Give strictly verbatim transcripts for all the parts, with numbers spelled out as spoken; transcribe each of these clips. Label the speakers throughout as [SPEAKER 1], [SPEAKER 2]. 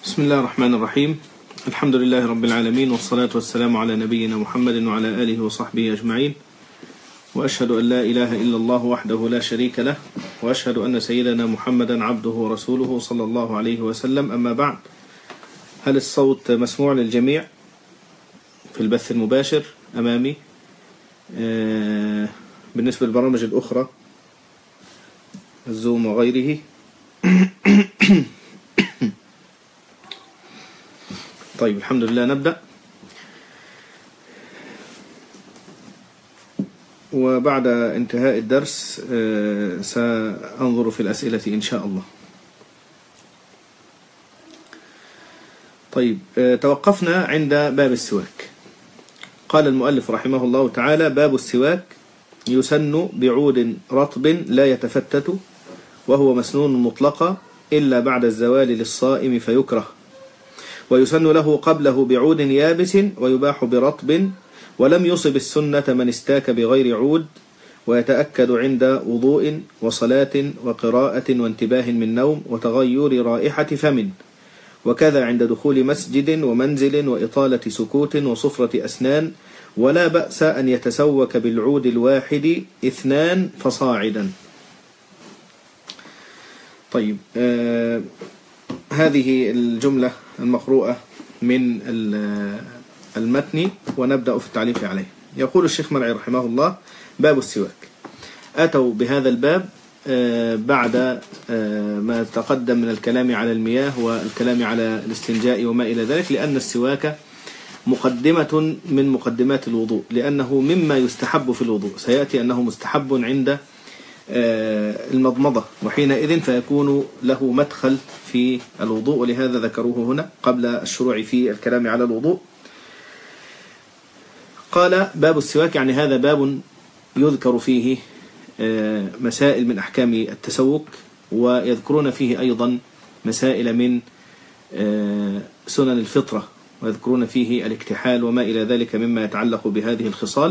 [SPEAKER 1] بسم الله الرحمن الرحيم. الحمد لله رب العالمين، والصلاة والسلام على نبينا محمد وعلى آله وصحبه أجمعين، وأشهد أن لا إله إلا الله وحده لا شريك له، وأشهد أن سيدنا محمدا عبده ورسوله صلى الله عليه وسلم. أما بعد، هل الصوت مسموع للجميع في البث المباشر أمامي؟ آه بالنسبة للبرامج الأخرى الزوم وغيره. طيب، الحمد لله. نبدأ. وبعد انتهاء الدرس سأنظر في الأسئلة إن شاء الله. طيب، توقفنا عند باب السواك. قال المؤلف رحمه الله تعالى: باب السواك يسن بعود رطب لا يتفتت، وهو مسنون مطلقا إلا بعد الزوال للصائم فيكره، ويسن له قبله بعود يابس، ويباح برطب، ولم يصب السنة من استاك بغير عود، ويتأكد عند وضوء وصلاة وقراءة وانتباه من نوم وتغير رائحة فم، وكذا عند دخول مسجد ومنزل وإطالة سكوت وصفرة أسنان، ولا بأس أن يتسوك بالعود الواحد اثنان فصاعدا. طيب، آه هذه الجملة المقروءة من المتن، ونبدأ في التعليق عليه. يقول الشيخ مرعي رحمه الله: باب السواك. أتوا بهذا الباب بعد ما تقدم من الكلام على المياه والكلام على الاستنجاء وما إلى ذلك، لأن السواك مقدمة من مقدمات الوضوء، لأنه مما يستحب في الوضوء. سيأتي أنه مستحب عند المضمضة، وحينئذ فيكون له مدخل في الوضوء، ولهذا ذكروه هنا قبل الشروع في الكلام على الوضوء. قال: باب السواك، يعني هذا باب يذكر فيه مسائل من أحكام التسوك، ويذكرون فيه أيضا مسائل من سنن الفطرة، ويذكرون فيه الاكتحال وما إلى ذلك مما يتعلق بهذه الخصال.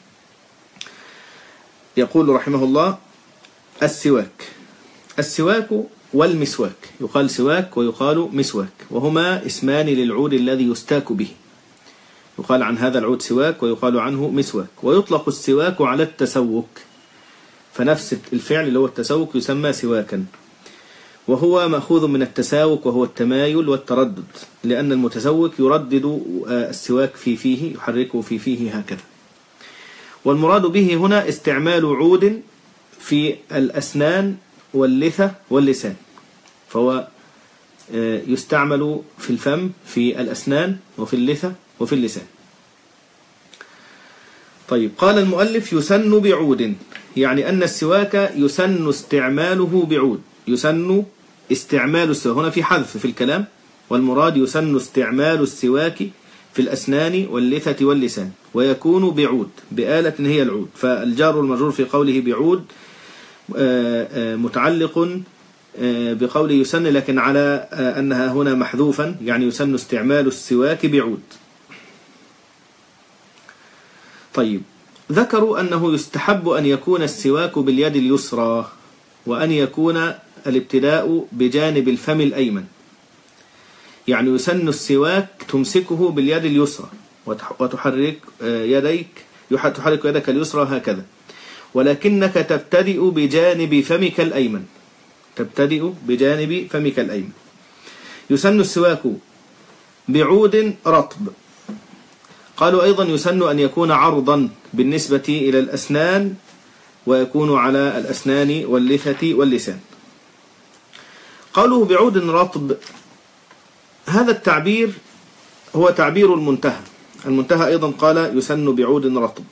[SPEAKER 1] يقول رحمه الله: السواك. السواك والمسواك، يقال سواك ويقال مسواك، وهما اسمان للعود الذي يستاك به. يقال عن هذا العود سواك ويقال عنه مسواك. ويطلق السواك على التسوك، فنفس الفعل اللي هو التسوك يسمى سواكا، وهو مأخوذ من التساوك، وهو التمايل والتردد، لأن المتسوك يردد السواك في فيه، يحركه في فيه هكذا. والمراد به هنا استعمال عود في الأسنان واللثة واللسان، فهو يستعمل في الفم، في الأسنان، وفي اللثة، وفي اللسان. طيب، قال المؤلف: يسن بعود، يعني أن السواك يسن استعماله بعود. يسن استعمال السواك، هنا في حذف في الكلام، والمراد يسن استعمال السواك في الأسنان واللثة واللسان، ويكون بعود، بآلة هي العود. فالجار والمجرور في قوله بعود متعلق بقوله يسن، لكن على أنها هنا محذوفا، يعني يسن استعمال السواك بعود. طيب، ذكروا أنه يستحب أن يكون السواك باليد اليسرى، وأن يكون الابتداء بجانب الفم الأيمن، يعني يسن السواك تمسكه باليد اليسرى وتحرك يديك تحرك يدك اليسرى هكذا، ولكنك تبتدئ بجانب فمك الأيمن تبتدئ بجانب فمك الأيمن. يسن السواك بعود رطب. قالوا أيضا يسن أن يكون عرضا بالنسبة إلى الأسنان، ويكون على الأسنان واللثة واللسان. قالوا بعود رطب، هذا التعبير هو تعبير المنتهى. المنتهى أيضا قال يسن بعود رطب.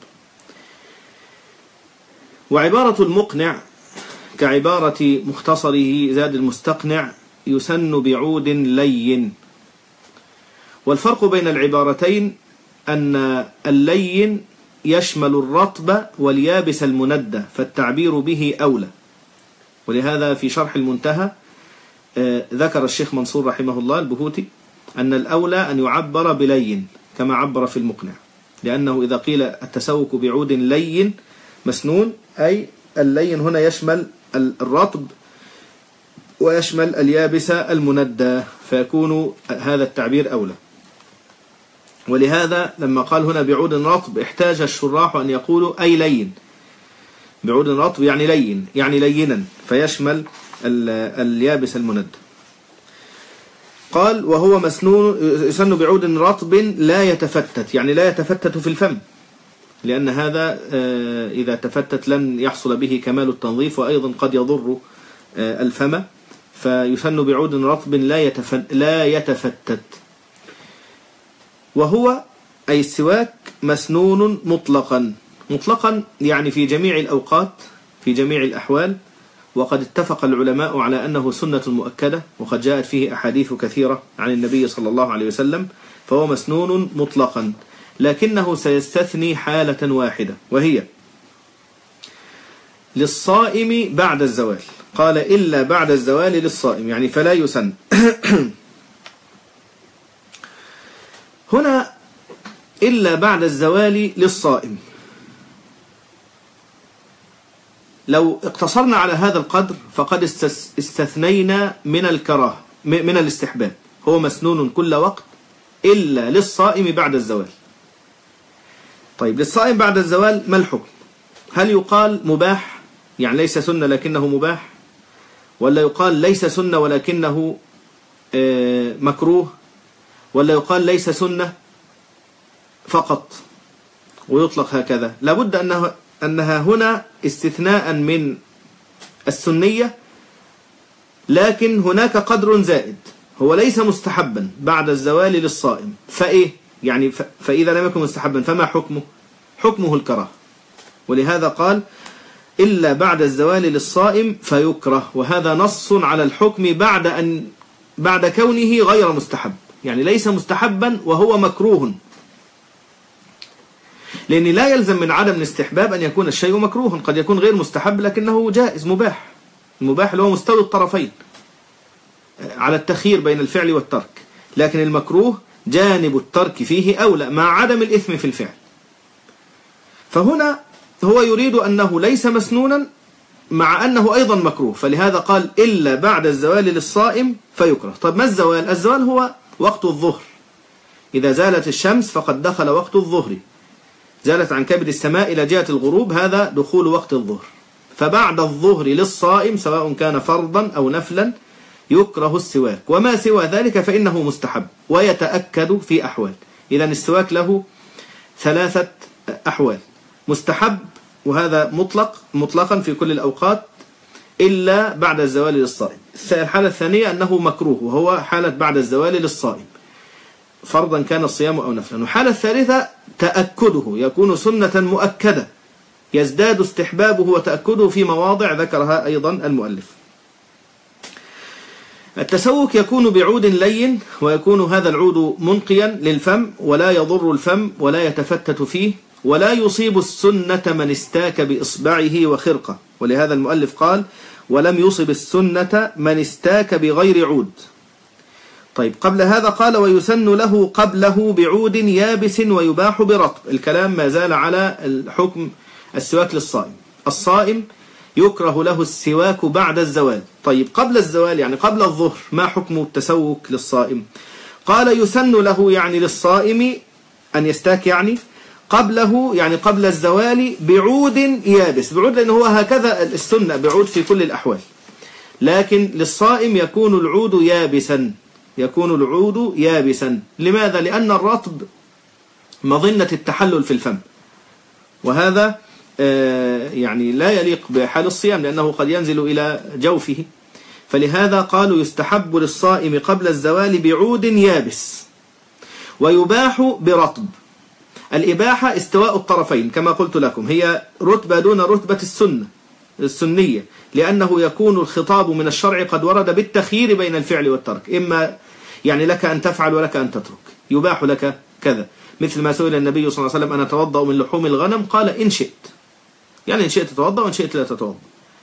[SPEAKER 1] وعبارة المقنع كعبارة مختصره زاد المستقنع: يسن بعود لين. والفرق بين العبارتين أن اللين يشمل الرطب واليابس المندى، فالتعبير به أولى. ولهذا في شرح المنتهى ذكر الشيخ منصور رحمه الله البهوتي أن الأولى أن يعبر بلين كما عبر في المقنع، لأنه إذا قيل التسوك بعود لين مسنون، أي اللين هنا يشمل الرطب ويشمل اليابس المندى، فيكون هذا التعبير أولى. ولهذا لما قال هنا بعود رطب احتاج الشراح أن يقولوا أي لين. بعود رطب يعني لين، يعني لينا، فيشمل اليابس المندى. قال وهو مسنون يسن بعود رطب لا يتفتت، يعني لا يتفتت في الفم، لأن هذا إذا تفتت لن يحصل به كمال التنظيف، وأيضا قد يضر الفم، فيسن بعود رطب لا يتفتت. وهو أي السواك مسنون مطلقا، مطلقا يعني في جميع الأوقات في جميع الأحوال. وقد اتفق العلماء على أنه سنة مؤكدة، وقد جاءت فيه أحاديث كثيرة عن النبي صلى الله عليه وسلم، فهو مسنون مطلقا، لكنه سيستثني حالة واحدة، وهي للصائم بعد الزوال. قال إلا بعد الزوال للصائم، يعني فلا يسن. هنا إلا بعد الزوال للصائم، لو اقتصرنا على هذا القدر فقد استثنينا من الكراهة من الاستحباب. هو مسنون كل وقت إلا للصائم بعد الزوال. طيب للصائم بعد الزوال ما الحكم؟ هل يقال مباح يعني ليس سنة لكنه مباح، ولا يقال ليس سنة ولكنه مكروه، ولا يقال ليس سنة فقط ويطلق هكذا؟ لابد أنه أنها هنا استثناء من السنية، لكن هناك قدر زائد هو ليس مستحبا بعد الزوال للصائم، فإيه؟ يعني فإذا لم يكن مستحبا فما حكمه؟ حكمه الكراهة. ولهذا قال إلا بعد الزوال للصائم فيكره، وهذا نص على الحكم بعد أن بعد كونه غير مستحب، يعني ليس مستحبا وهو مكروه، لأن لا يلزم من عدم الاستحباب أن يكون الشيء مكروها، قد يكون غير مستحب لكنه جائز مباح. المباح اللي هو مستوي الطرفين على التخيير بين الفعل والترك، لكن المكروه جانب الترك فيه أولى مع عدم الإثم في الفعل. فهنا هو يريد أنه ليس مسنونا مع أنه أيضا مكروه، فلهذا قال إلا بعد الزوال للصائم فيكره. طب ما الزوال؟ الزوال هو وقت الظهر، إذا زالت الشمس فقد دخل وقت الظهر، زالت عن كبد السماء إلى جهة الغروب، هذا دخول وقت الظهر. فبعد الظهر للصائم سواء كان فرضا أو نفلا يكره السواك، وما سوى ذلك فإنه مستحب ويتأكد في أحوال. إذن السواك له ثلاثة أحوال: مستحب وهذا مطلق مطلقا في كل الأوقات إلا بعد الزوال للصائم. الحالة الثانية أنه مكروه، وهو حالة بعد الزوال للصائم فرضا كان الصيام أو نفلا. والحالة الثالثة تأكده، يكون سنة مؤكدة يزداد استحبابه وتأكده في مواضع ذكرها أيضا المؤلف. التسوك يكون بعود لين، ويكون هذا العود منقيا للفم ولا يضر الفم ولا يتفتت فيه، ولا يصيب السنة من استاك بإصبعه وخرقة. ولهذا المؤلف قال ولم يصب السنة من استاك بغير عود. طيب قبل هذا قال ويسن له قبله بعود يابس ويباح برطب. الكلام ما زال على الحكم السواك للصائم. الصائم يكره له السواك بعد الزوال. طيب قبل الزوال يعني قبل الظهر ما حكم التسوك للصائم؟ قال يسن له يعني للصائم أن يستاك يعني قبله يعني قبل الزوال بعود يابس. بعود لأنه هو هكذا السنة، بعود في كل الأحوال، لكن للصائم يكون العود يابسا، يكون العود يابسا. لماذا؟ لأن الرطب مظنة التحلل في الفم، وهذا يعني لا يليق بحال الصيام لأنه قد ينزل إلى جوفه. فلهذا قالوا يستحب للصائم قبل الزوال بعود يابس ويباح برطب. الإباحة استواء الطرفين كما قلت لكم، هي رتبة دون رتبة السنة السنية، لأنه يكون الخطاب من الشرع قد ورد بالتخيير بين الفعل والترك، إما يعني لك أن تفعل ولك أن تترك، يباح لك كذا. مثل ما سئل النبي صلى الله عليه وسلم أنا أتوضأ من لحوم الغنم؟ قال إن شئت، يعني إن شئت تتوضأ وإن شئت لا تتوضأ،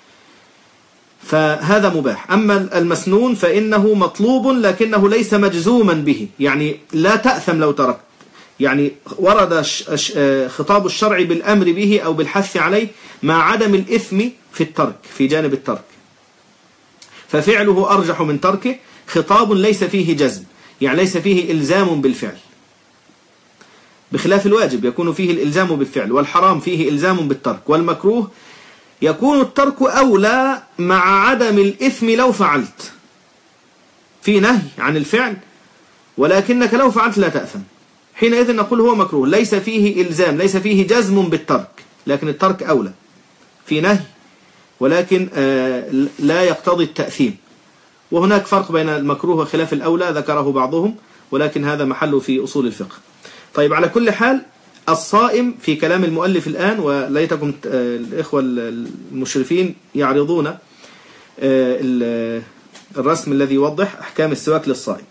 [SPEAKER 1] فهذا مباح. أما المسنون فإنه مطلوب لكنه ليس مجزوما به، يعني لا تأثم لو تركت، يعني ورد خطاب الشرع بالأمر به أو بالحث عليه مع عدم الإثم في الترك، في جانب الترك. ففعله أرجح من تركه، خطاب ليس فيه جزم، يعني ليس فيه إلزام بالفعل، بخلاف الواجب يكون فيه الإلزام بالفعل، والحرام فيه إلزام بالترك، والمكروه يكون الترك أولى مع عدم الإثم لو فعلت، في نهي عن الفعل ولكنك لو فعلت لا تأثم، حينئذ نقول هو مكروه ليس فيه إلزام، ليس فيه جزم بالترك، لكن الترك أولى، في نهي ولكن لا يقتضي التأثيم. وهناك فرق بين المكروه وخلاف الأولى ذكره بعضهم، ولكن هذا محله في أصول الفقه. طيب، على كل حال الصائم في كلام المؤلف الآن، وليتكم الإخوة المشرفين يعرضون الرسم الذي يوضح أحكام السواك للصائم.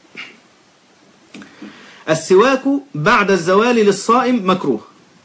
[SPEAKER 1] السواك بعد الزوال للصائم مكروه،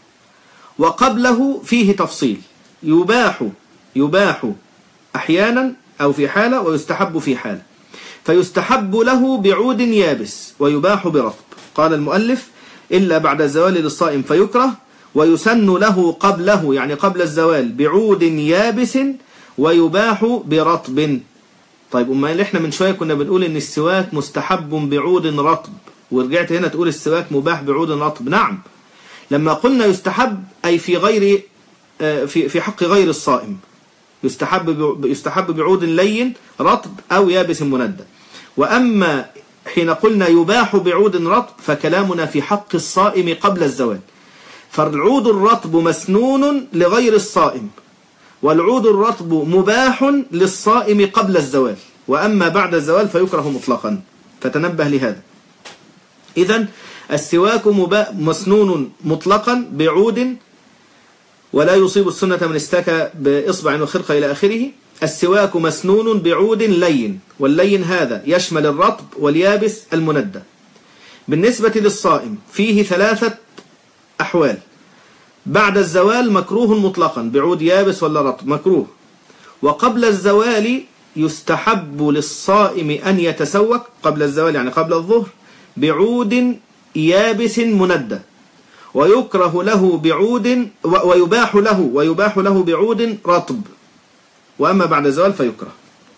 [SPEAKER 1] وقبله فيه تفصيل، يباح يباح أحيانا أو في حالة، ويستحب في حالة. فيستحب له بعود يابس، ويباح برطب. قال المؤلف: إلا بعد الزوال للصائم فيكره، ويسن له قبله يعني قبل الزوال بعود يابس، ويباح برطب. طيب، أما إحنا من شوية كنا بنقول إن السواك مستحب بعود رطب، ورجعت هنا تقول السواك مباح بعود رطب. نعم، لما قلنا يستحب أي في غير في في حق غير الصائم، يستحب يستحب بعود لين رطب أو يابس مندى. وأما حين قلنا يباح بعود رطب فكلامنا في حق الصائم قبل الزوال، فالعود الرطب مسنون لغير الصائم، والعود الرطب مباح للصائم قبل الزوال، وأما بعد الزوال فيكره مطلقا، فتنبه لهذا. إذن السواك مسنون مطلقا بعود، ولا يصيب السنة من استاك بإصبع وخرقة إلى آخره. السواك مسنون بعود لين، واللين هذا يشمل الرطب واليابس المندى. بالنسبة للصائم فيه ثلاثة أحوال: بعد الزوال مكروه مطلقا بعود يابس ولا رطب مكروه، وقبل الزوال يستحب للصائم أن يتسوك قبل الزوال يعني قبل الظهر بعود يابس مندى، ويكره له بعود ويباح له ويباح له بعود رطب، وأما بعد الزوال فيكره.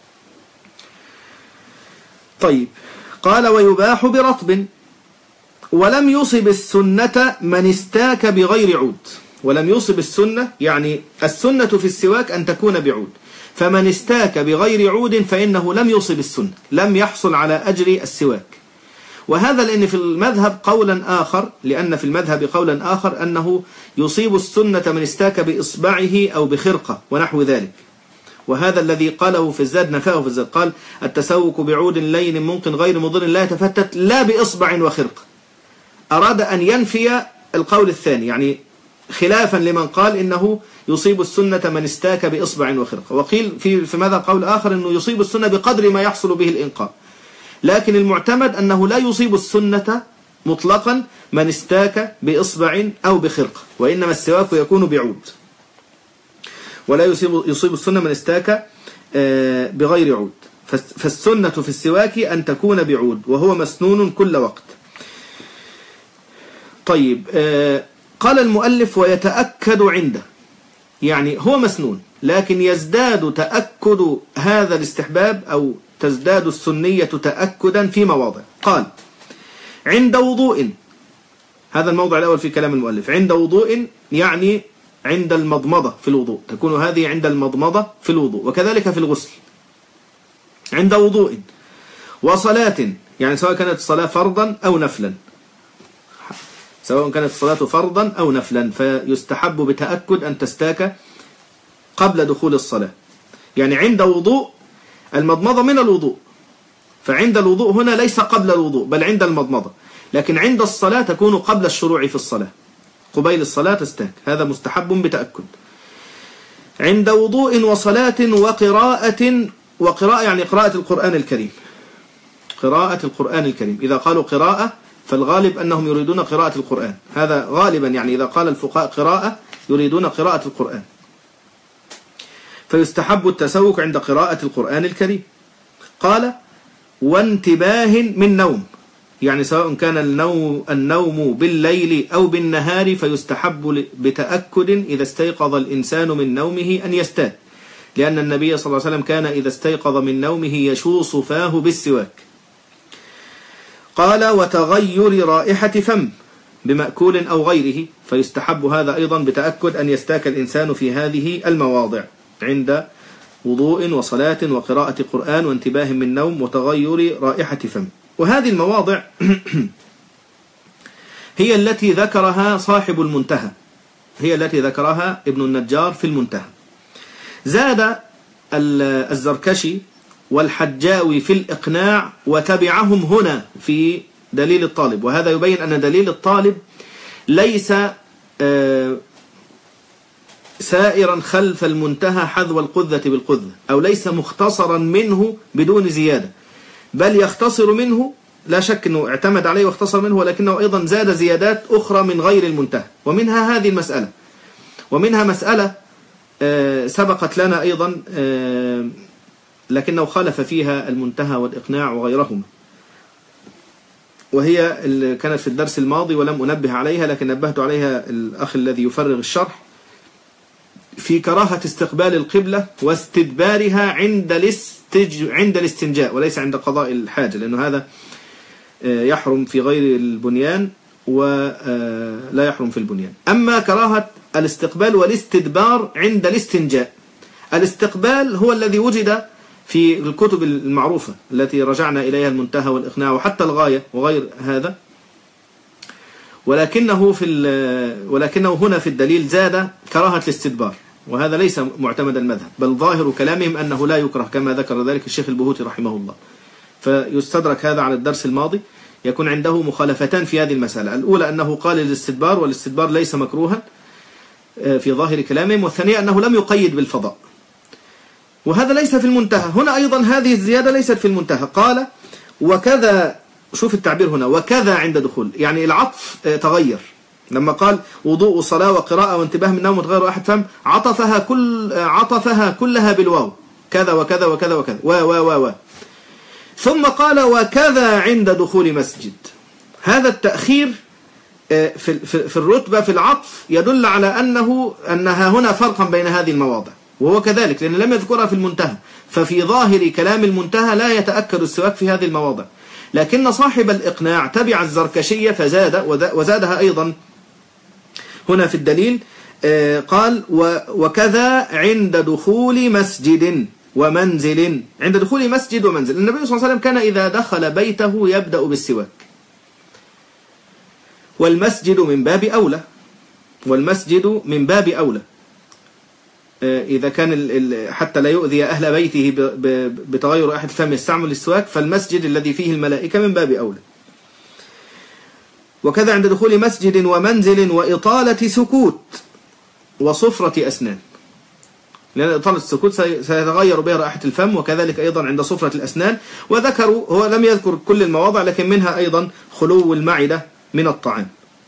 [SPEAKER 1] طيب، قال: ويباح برطب. ولم يصب السنة من استاك بغير عود. ولم يصب السنة يعني السنة في السواك أن تكون بعود، فمن استاك بغير عود فإنه لم يصب السنة، لم يحصل على أجر السواك. وهذا لأن في المذهب قولا آخر، لأن في المذهب قولا آخر أنه يصيب السنة من استاك بإصبعه أو بخرقة ونحو ذلك، وهذا الذي قاله في الزاد نفاه في الزاد، قال: التسوك بعود لين ممكن غير مضر لا يتفتت لا بإصبع وخرقة. أراد أن ينفي القول الثاني، يعني خلافا لمن قال إنه يصيب السنة من استاك بإصبع وخرقة. وقيل في في ماذا قول آخر أنه يصيب السنة بقدر ما يحصل به الإنقاء، لكن المعتمد أنه لا يصيب السنة مطلقا من استاك بإصبع أو بخرقة، وإنما السواك يكون بعود، ولا يصيب يصيب السنة من استاك بغير عود. فالسنة في السواك أن تكون بعود، وهو مسنون كل وقت. طيب، قال المؤلف: ويتأكد عنده، يعني هو مسنون لكن يزداد تأكد هذا الاستحباب أو تزداد السنية تأكدا في مواضع. قال: عند وضوء، هذا الموضع الأول في كلام المؤلف، عند وضوء يعني عند المضمضة في الوضوء، تكون هذه عند المضمضة في الوضوء، وكذلك في الغسل. عند وضوء وصلاة، يعني سواء كانت الصلاة فرضا أو نفلا، سواء كانت الصلاة فرضا أو نفلا، فيستحب بتأكد أن تستاك قبل دخول الصلاة. يعني عند وضوء، المضمضة من الوضوء، فعند الوضوء هنا ليس قبل الوضوء بل عند المضمضة، لكن عند الصلاة تكون قبل الشروع في الصلاة، قبيل الصلاة تستاك، هذا مستحب بتأكد. عند وضوء وصلاة وقراءة، وقراءة يعني قراءة القرآن الكريم، قراءة القرآن الكريم. إذا قالوا قراءة فالغالب أنهم يريدون قراءة القرآن، هذا غالبا، يعني إذا قال الفقهاء قراءة يريدون قراءة القرآن، فيستحب التسوك عند قراءة القرآن الكريم. قال: وانتباه من نوم، يعني سواء كان النوم, النوم بالليل أو بالنهار فيستحب بتأكد إذا استيقظ الإنسان من نومه أن يستاك، لأن النبي صلى الله عليه وسلم كان إذا استيقظ من نومه يشوص فاه بالسواك. قال وتغير رائحة فم بمأكول أو غيره، فيستحب هذا أيضا بتأكد أن يستاك الإنسان في هذه المواضع عند وضوء وصلاة وقراءة قرآن وانتباه من نوم وتغير رائحة فم. وهذه المواضع هي التي ذكرها صاحب المنتهى، هي التي ذكرها ابن النجار في المنتهى. زاد الزركشي والحجاوي في الإقناع وتبعهم هنا في دليل الطالب، وهذا يبين أن دليل الطالب ليس سائرا خلف المنتهى حذو القذة بالقذة، أو ليس مختصرا منه بدون زيادة، بل يختصر منه، لا شك أنه اعتمد عليه واختصر منه، ولكنه أيضا زاد زيادات أخرى من غير المنتهى. ومنها هذه المسألة، ومنها مسألة سبقت لنا أيضا لكنه خالف فيها المنتهى والإقناع وغيرهما، وهي اللي كانت في الدرس الماضي ولم أنبه عليها، لكن نبهت عليها الأخ الذي يفرغ الشرح، في كراهة استقبال القبلة واستدبارها عند الاستج... عند الاستنجاء وليس عند قضاء الحاجة، لأنه هذا يحرم في غير البنيان ولا يحرم في البنيان. أما كراهة الاستقبال والاستدبار عند الاستنجاء، الاستقبال هو الذي وجد في الكتب المعروفة التي رجعنا إليها، المنتهى والإقناع وحتى الغاية وغير هذا، ولكنه في ولكنه هنا في الدليل زاد كراهة الاستدبار، وهذا ليس معتمد المذهب، بل ظاهر كلامهم أنه لا يكره كما ذكر ذلك الشيخ البهوتي رحمه الله. فيستدرك هذا على الدرس الماضي، يكون عنده مخالفتان في هذه المسألة. الأولى أنه قال الاستدبار، والاستدبار ليس مكروها في ظاهر كلامهم، والثانية أنه لم يقيد بالفضاء، وهذا ليس في المنتهى. هنا أيضا هذه الزيادة ليست في المنتهى. قال وكذا، شوف التعبير هنا، وكذا عند دخول، يعني العطف تغير. لما قال وضوء صلاة وقراءة وانتباه من نوم وتغير واحد فم، عطفها كل عطفها كلها بالواو، كذا وكذا وكذا وكذا و و و و ثم قال وكذا عند دخول مسجد. هذا التأخير في في الرتبة في العطف يدل على أنه أنها هنا فرقا بين هذه المواضع، وهو كذلك لأن لم يذكرها في المنتهى، ففي ظاهر كلام المنتهى لا يتأكد السواك في هذه المواضع. لكن صاحب الإقناع تبع الزركشية فزاد، وزادها أيضا هنا في الدليل. قال وكذا عند دخول مسجد ومنزل، عند دخول مسجد ومنزل. النبي صلى الله عليه وسلم كان إذا دخل بيته يبدأ بالسواك، والمسجد من باب أولى، والمسجد من باب أولى إذا كان حتى لا يؤذي أهل بيته بتغير رائحة الفم يستعمل السواك، فالمسجد الذي فيه الملائكة من باب أولى. وكذا عند دخول مسجد ومنزل وإطالة سكوت وصفرة أسنان، لأن إطالة السكوت سيتغير بها رائحة الفم، وكذلك أيضا عند صفرة الأسنان. وذكروا، هو لم يذكر كل المواضع لكن منها أيضا خلو المعدة من الطعام.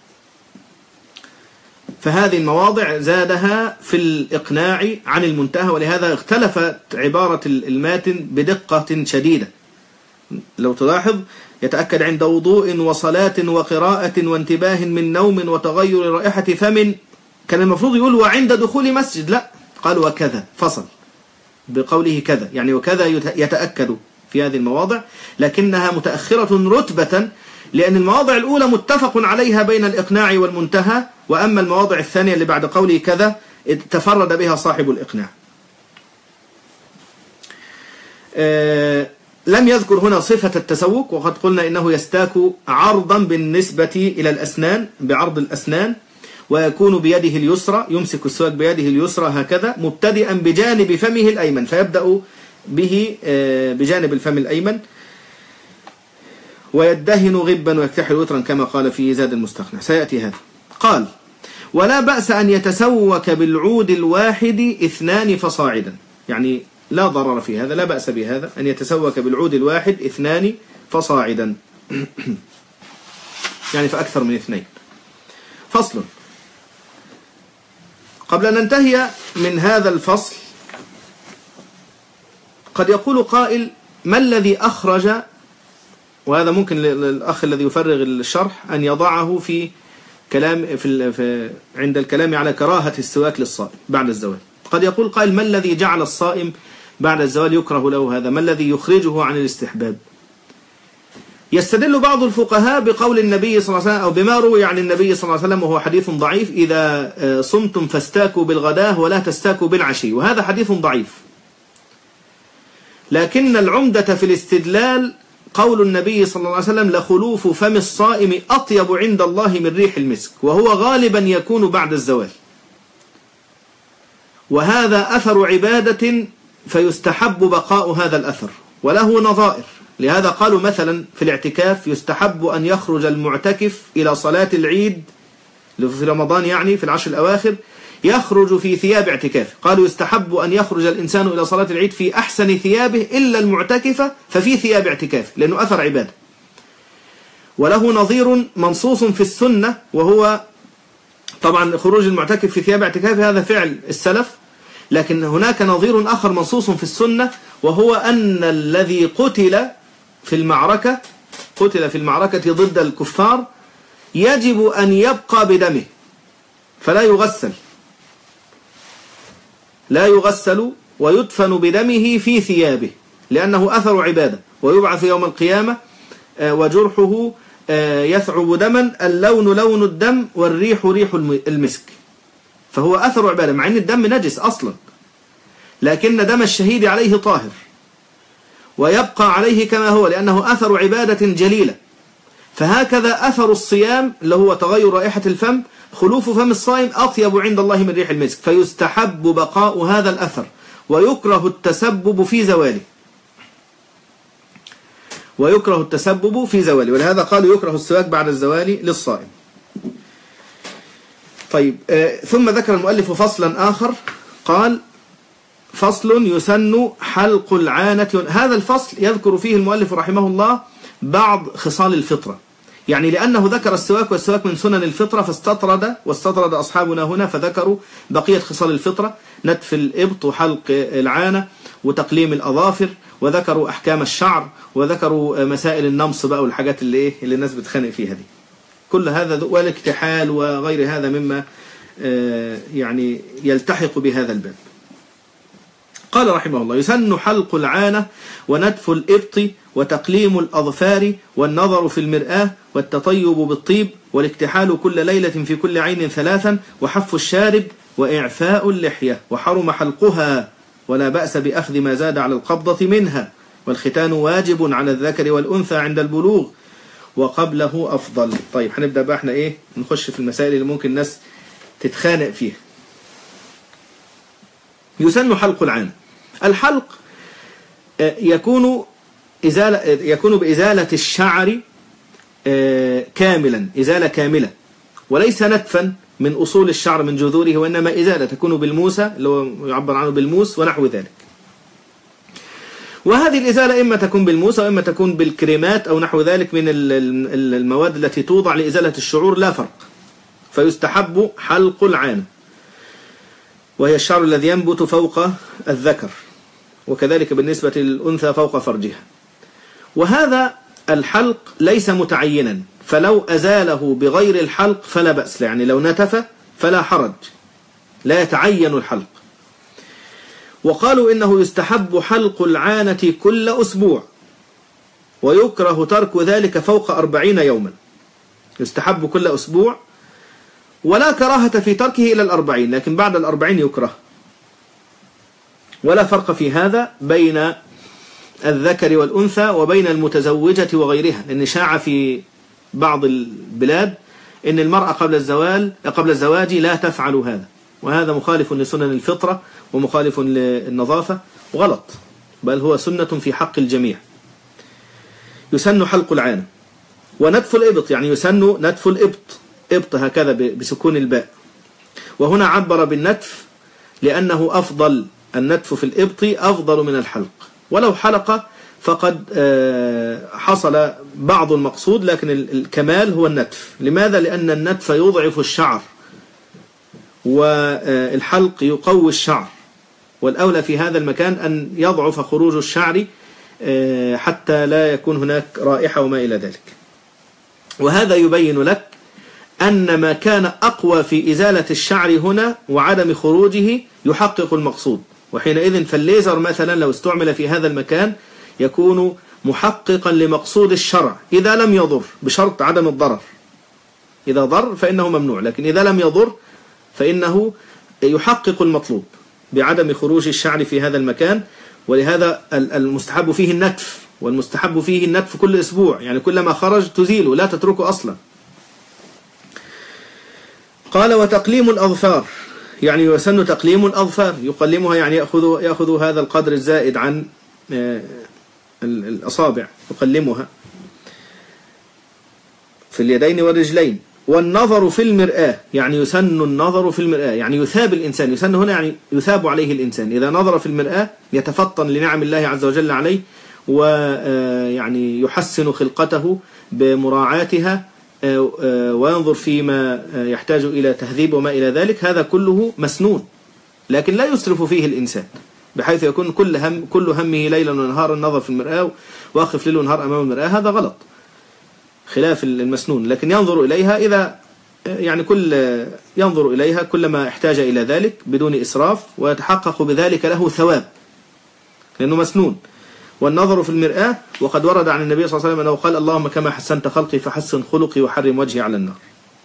[SPEAKER 1] فهذه المواضع زادها في الإقناع عن المنتهى، ولهذا اختلفت عبارة الماتن بدقة شديدة. لو تلاحظ يتأكد عند وضوء وصلاة وقراءة وانتباه من نوم وتغير رائحة فم، كان المفروض يقول وعند دخول مسجد، لا، قال وكذا، فصل بقوله كذا، يعني وكذا يتأكد في هذه المواضع، لكنها متأخرة رتبة، لأن المواضع الأولى متفق عليها بين الإقناع والمنتهى، وأما المواضع الثانية اللي بعد قوله كذا تفرد بها صاحب الإقناع. أه لم يذكر هنا صفة التسوك، وقد قلنا إنه يستاك عرضا بالنسبة إلى الأسنان، بعرض الأسنان، ويكون بيده اليسرى، يمسك السواك بيده اليسرى هكذا، مبتدئا بجانب فمه الأيمن، فيبدأ به بجانب الفم الأيمن، ويدهن غبا ويكتحل وترا كما قال في زاد المستقنع، سيأتي هذا. قال ولا بأس أن يتسوك بالعود الواحد اثنان فصاعدا، يعني لا ضرر في هذا، لا بأس بهذا، أن يتسوك بالعود الواحد اثنان فصاعدا يعني فأكثر من اثنين. فصل. قبل أن ننتهي من هذا الفصل، قد يقول قائل ما الذي أخرج، وهذا ممكن للأخ الذي يفرغ الشرح أن يضعه في كلام في, في عند الكلام على كراهة السواك للصائم بعد الزوال. قد يقول قائل: ما الذي جعل الصائم بعد الزوال يكره له هذا؟ ما الذي يخرجه عن الاستحباب؟ يستدل بعض الفقهاء بقول النبي صلى الله عليه وسلم أو بما روي عن النبي صلى الله عليه وسلم وهو حديث ضعيف: إذا صمتم فاستاكوا بالغداة ولا تستاكوا بالعشي. وهذا حديث ضعيف، لكن العمدة في الاستدلال قول النبي صلى الله عليه وسلم: لخلوف فم الصائم أطيب عند الله من ريح المسك، وهو غالبا يكون بعد الزوال، وهذا أثر عبادة فيستحب بقاء هذا الأثر، وله نظائر. لهذا قالوا مثلا في الاعتكاف يستحب أن يخرج المعتكف إلى صلاة العيد في رمضان، يعني في العشر الأواخر، يخرج في ثياب اعتكاف. قالوا يستحب أن يخرج الإنسان إلى صلاة العيد في أحسن ثيابه إلا المعتكفة ففي ثياب اعتكاف، لأنه أثر عبادة. وله نظير منصوص في السنة، وهو طبعا خروج المعتكف في ثياب اعتكاف هذا فعل السلف، لكن هناك نظير آخر منصوص في السنة، وهو أن الذي قتل في المعركة قتل في المعركة ضد الكفار يجب أن يبقى بدمه فلا يغسل لا يغسل ويدفن بدمه في ثيابه، لأنه أثر عبادة، ويبعث يوم القيامة وجرحه يثعب دما، اللون لون الدم والريح ريح المسك، فهو أثر عبادة، مع أن الدم نجس أصلا، لكن دم الشهيد عليه طاهر ويبقى عليه كما هو، لأنه أثر عبادة جليلة. فهكذا أثر الصيام اللي هو تغير رائحة الفم، خلوف فم الصائم أطيب عند الله من ريح المسك، فيستحب بقاء هذا الأثر، ويكره التسبب في زواله ويكره التسبب في زواله ولهذا قالوا يكره السواك بعد الزوال للصائم. طيب، آه ثم ذكر المؤلف فصلا آخر، قال: فصل يسن حلق العانة. هذا الفصل يذكر فيه المؤلف رحمه الله بعض خصال الفطرة، يعني لأنه ذكر السواك والسواك من سنن الفطرة فاستطرد واستطرد أصحابنا هنا فذكروا بقية خصال الفطرة: نتف الإبط وحلق العانة وتقليم الأظافر، وذكروا أحكام الشعر، وذكروا مسائل النمص بقى والحاجات اللي إيه اللي الناس بتخانق فيها دي، كل هذا والاكتحال وغير هذا مما يعني يلتحق بهذا الباب. قال رحمه الله: يسن حلق العانة ونتف الإبط وتقليم الأظفار والنظر في المرآة والتطيب بالطيب والاكتحال كل ليلة في كل عين ثلاثا وحف الشارب وإعفاء اللحية، وحرم حلقها ولا بأس بأخذ ما زاد على القبضة منها، والختان واجب على الذكر والأنثى عند البلوغ وقبله أفضل. طيب، هنبدأ بقى احنا إيه نخش في المسائل اللي ممكن الناس تتخانق فيها. يسن حلق العانة. الحلق يكون إزالة يكون بإزالة الشعر كاملا، إزالة كاملة، وليس نتفا من أصول الشعر من جذوره، وإنما إزالة تكون بالموسى اللي هو يعبر عنه بالموس ونحو ذلك. وهذه الإزالة إما تكون بالموسى وإما تكون بالكريمات أو نحو ذلك من المواد التي توضع لإزالة الشعور، لا فرق. فيستحب حلق العانة، وهي الشعر الذي ينبت فوق الذكر، وكذلك بالنسبة للأنثى فوق فرجها. وهذا الحلق ليس متعينا، فلو أزاله بغير الحلق فلا بأس، يعني لو نتف فلا حرج، لا يتعين الحلق. وقالوا إنه يستحب حلق العانة كل أسبوع، ويكره ترك ذلك فوق أربعين يوما. يستحب كل أسبوع، ولا كراهة في تركه إلى الأربعين، لكن بعد الأربعين يكره. ولا فرق في هذا بين الذكر والأنثى وبين المتزوجة وغيرها، لأن شاع في بعض البلاد إن المرأة قبل الزوال قبل الزواج لا تفعل هذا، وهذا مخالف لسنن الفطرة ومخالف للنظافة وغلط، بل هو سنة في حق الجميع. يسن حلق العانة ونتف الإبط، يعني يسن نتف الإبط، إبط هكذا بسكون الباء، وهنا عبر بالنتف لأنه أفضل، النتف في الإبط أفضل من الحلق، ولو حلق فقد حصل بعض المقصود، لكن الكمال هو النتف. لماذا؟ لأن النتف يضعف الشعر والحلق يقوي الشعر، والأولى في هذا المكان أن يضعف خروج الشعر حتى لا يكون هناك رائحة وما إلى ذلك. وهذا يبين لك أن ما كان أقوى في إزالة الشعر هنا وعدم خروجه يحقق المقصود. وحينئذ فالليزر مثلا لو استعمل في هذا المكان يكون محققا لمقصود الشرع إذا لم يضر، بشرط عدم الضرر. إذا ضر فإنه ممنوع، لكن إذا لم يضر فإنه يحقق المطلوب بعدم خروج الشعر في هذا المكان. ولهذا المستحب فيه النتف، والمستحب فيه النتف كل أسبوع، يعني كلما خرج تزيله لا تتركه أصلا. قال وتقليم الأظفار، يعني يسن تقليم الأظفار، يقلمها يعني يأخذ, يأخذ هذا القدر الزائد عن الأصابع يقلمها في اليدين والرجلين. والنظر في المرآة، يعني يسن النظر في المرآة، يعني يثاب الإنسان، يسن هنا يعني يثاب عليه الإنسان إذا نظر في المرآة يتفطن لنعم الله عز وجل عليه، ويعني يحسن خلقته بمراعاتها، وينظر فيما يحتاج إلى تهذيب وما إلى ذلك. هذا كله مسنون، لكن لا يسرف فيه الإنسان بحيث يكون كل هم كل همه ليلا ونهارا النظر في المرآة واقف ليل ونهار أمام المرآة، هذا غلط خلاف المسنون. لكن ينظر إليها إذا يعني كل ينظر إليها كلما احتاج إلى ذلك بدون إسراف، ويتحقق بذلك له ثواب لأنه مسنون. والنظر في المرآة، وقد ورد عن النبي صلى الله عليه وسلم أنه قال اللهم كما حسنت خلقي فحسن خلقي وحرم وجهي على النار.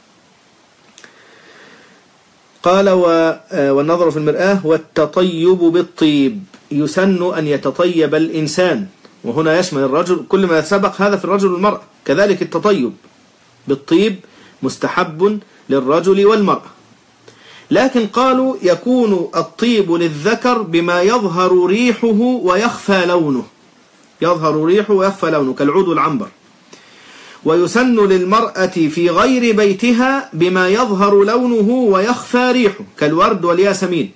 [SPEAKER 1] قال والنظر في المرآة. والتطيب بالطيب، يسن أن يتطيب الإنسان، وهنا يشمل الرجل، كل ما سبق هذا في الرجل والمرأة، كذلك التطيب بالطيب مستحب للرجل والمرأة. لكن قالوا يكون الطيب للذكر بما يظهر ريحه ويخفى لونه، يظهر ريحه ويخفى لونه كالعود والعنبر. ويسن للمرأة في غير بيتها بما يظهر لونه ويخفى ريحه كالورد والياسمين،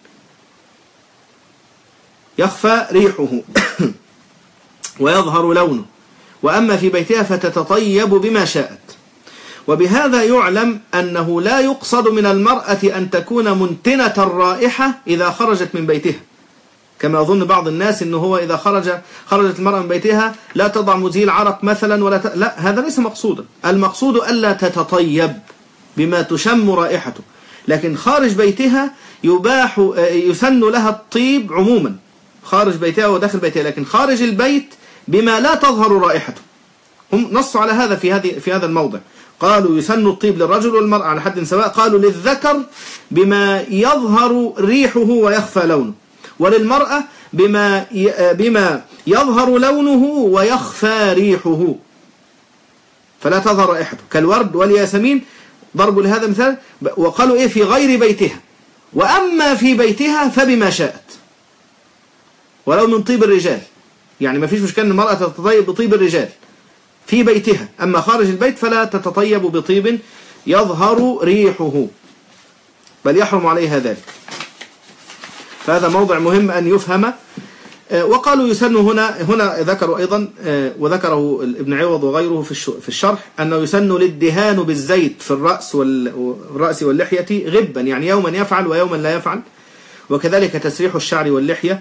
[SPEAKER 1] يخفى ريحه ويظهر لونه. وأما في بيتها فتتطيب بما شاءت. وبهذا يعلم أنه لا يقصد من المرأة أن تكون منتنة الرائحة إذا خرجت من بيتها، كما يظن بعض الناس أنه هو إذا خرج خرجت المرأة من بيتها لا تضع مزيل عرق مثلا ولا ت... لا، هذا ليس مقصودا. المقصود ألا تتطيب بما تشم رائحته، لكن خارج بيتها يباح يسن لها الطيب عموما، خارج بيتها وداخل بيتها، لكن خارج البيت بما لا تظهر رائحته. هم نصوا على هذا في هذه في هذا الموضع، قالوا يسن الطيب للرجل والمرأة على حد سواء، قالوا للذكر بما يظهر ريحه ويخفى لونه، وللمرأة بما بما يظهر لونه ويخفى ريحه فلا تظهر رائحته كالورد والياسمين، ضربوا لهذا مثال. وقالوا إيه في غير بيتها، وأما في بيتها فبما شاءت ولو من طيب الرجال، يعني ما فيش مشكلة أن المرأة تتطيب بطيب الرجال في بيتها، أما خارج البيت فلا تتطيب بطيب يظهر ريحه بل يحرم عليها ذلك. فهذا موضع مهم أن يفهم. وقالوا يسن هنا هنا ذكروا أيضا، وذكره ابن عوض وغيره في الشرح، أنه يسن للدهان بالزيت في الرأس والرأس واللحية غبا، يعني يوما يفعل ويوما لا يفعل، وكذلك تسريح الشعر واللحية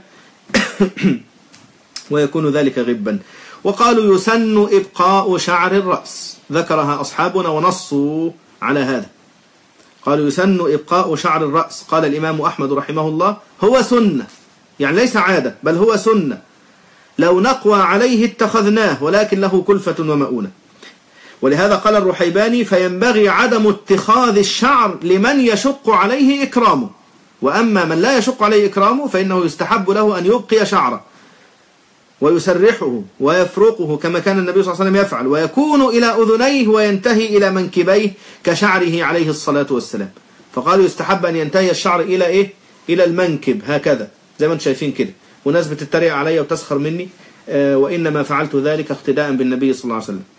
[SPEAKER 1] ويكون ذلك غبا. وقالوا يسن إبقاء شعر الرأس، ذكرها أصحابنا ونصوا على هذا، قالوا يسن إبقاء شعر الرأس. قال الإمام أحمد رحمه الله هو سنة، يعني ليس عادة بل هو سنة، لو نقوى عليه اتخذناه ولكن له كلفة ومؤونة. ولهذا قال الرحيباني فينبغي عدم اتخاذ الشعر لمن يشق عليه إكرامه، وأما من لا يشق عليه إكرامه فإنه يستحب له أن يبقي شعره ويسرحه ويفرقه كما كان النبي صلى الله عليه وسلم يفعل، ويكون إلى أذنيه وينتهي إلى منكبيه كشعره عليه الصلاة والسلام. فقالوا يستحب أن ينتهي الشعر إلى إيه؟ إلى المنكب هكذا زي ما انتم شايفين كده. وناس بتتريق علي وتسخر مني، آه وإنما فعلت ذلك اقتداء بالنبي صلى الله عليه وسلم.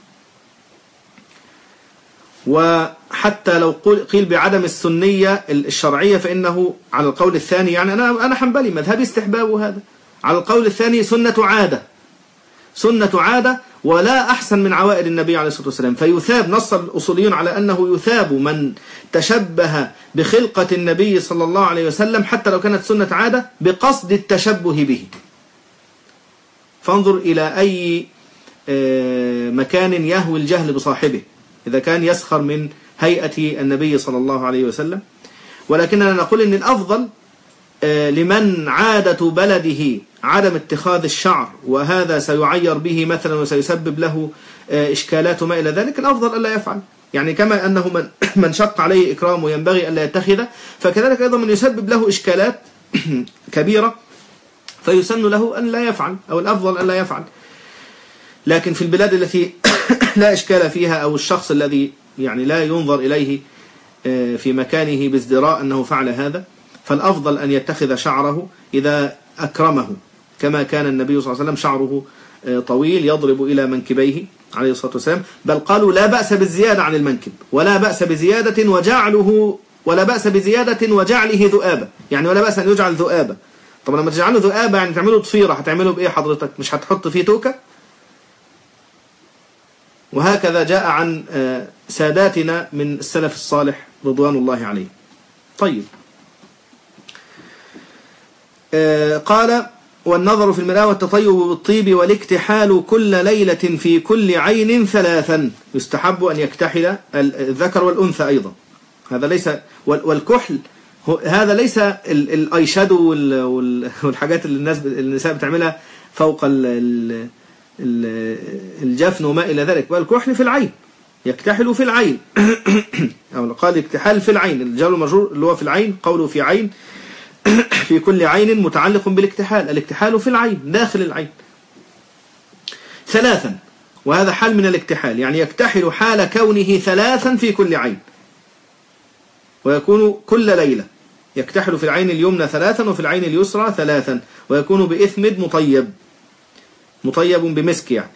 [SPEAKER 1] وحتى لو قيل بعدم السنية الشرعية فإنه على القول الثاني، يعني أنا أنا حنبلي مذهبي استحباب، هذا على القول الثاني سنة عادة، سنة عادة ولا أحسن من عوائد النبي عليه الصلاة والسلام. فيثاب، نص الأصوليون على أنه يثاب من تشبه بخلقة النبي صلى الله عليه وسلم حتى لو كانت سنة عادة بقصد التشبه به. فانظر إلى أي مكان يهوي الجهل بصاحبه إذا كان يسخر من هيئة النبي صلى الله عليه وسلم. ولكننا نقول إن الأفضل لمن عادة بلده عدم اتخاذ الشعر وهذا سيعير به مثلا وسيسبب له إشكالات وما إلى ذلك، الأفضل ألا يفعل. يعني كما أنه من, من شق عليه إكرامه ينبغي ألا يتخذ، فكذلك أيضا من يسبب له إشكالات كبيرة فيسن له أن لا يفعل، أو الأفضل أن لا يفعل. لكن في البلاد التي لا إشكال فيها، أو الشخص الذي يعني لا ينظر إليه في مكانه بازدراء أنه فعل هذا، فالأفضل أن يتخذ شعره إذا أكرمه، كما كان النبي صلى الله عليه وسلم شعره طويل يضرب إلى منكبيه عليه الصلاة والسلام، بل قالوا لا بأس بالزيادة عن المنكب، ولا بأس بزيادة وجعله ولا بأس بزيادة وجعله ذؤابة، يعني ولا بأس أن يجعل ذؤابة. طب لما تجعله ذؤابة يعني تعمله ضفيرة، هتعمله بإيه حضرتك؟ مش هتحط فيه توكة؟ وهكذا جاء عن ساداتنا من السلف الصالح رضوان الله عليه. طيب، قال والنظر في المرآة والتطيب بالطيب والاكتحال كل ليلة في كل عين ثلاثا. يستحب أن يكتحل الذكر والأنثى أيضا. هذا ليس والكحل هذا ليس الاي شادو والحاجات اللي الناس النساء بتعملها فوق الجفن وما إلى ذلك، بل الكحل في العين، يكتحل في العين أو قال اكتحال في العين، الجار المجرور اللي هو في العين، قوله في عين في كل عين متعلق بالاكتحال، الاكتحال في العين داخل العين ثلاثا، وهذا حال من الاكتحال، يعني يكتحل حال كونه ثلاثا في كل عين، ويكون كل ليلة يكتحل في العين اليمنى ثلاثا وفي العين اليسرى ثلاثا، ويكون بإثمد مطيب مطيب بمسك، يعني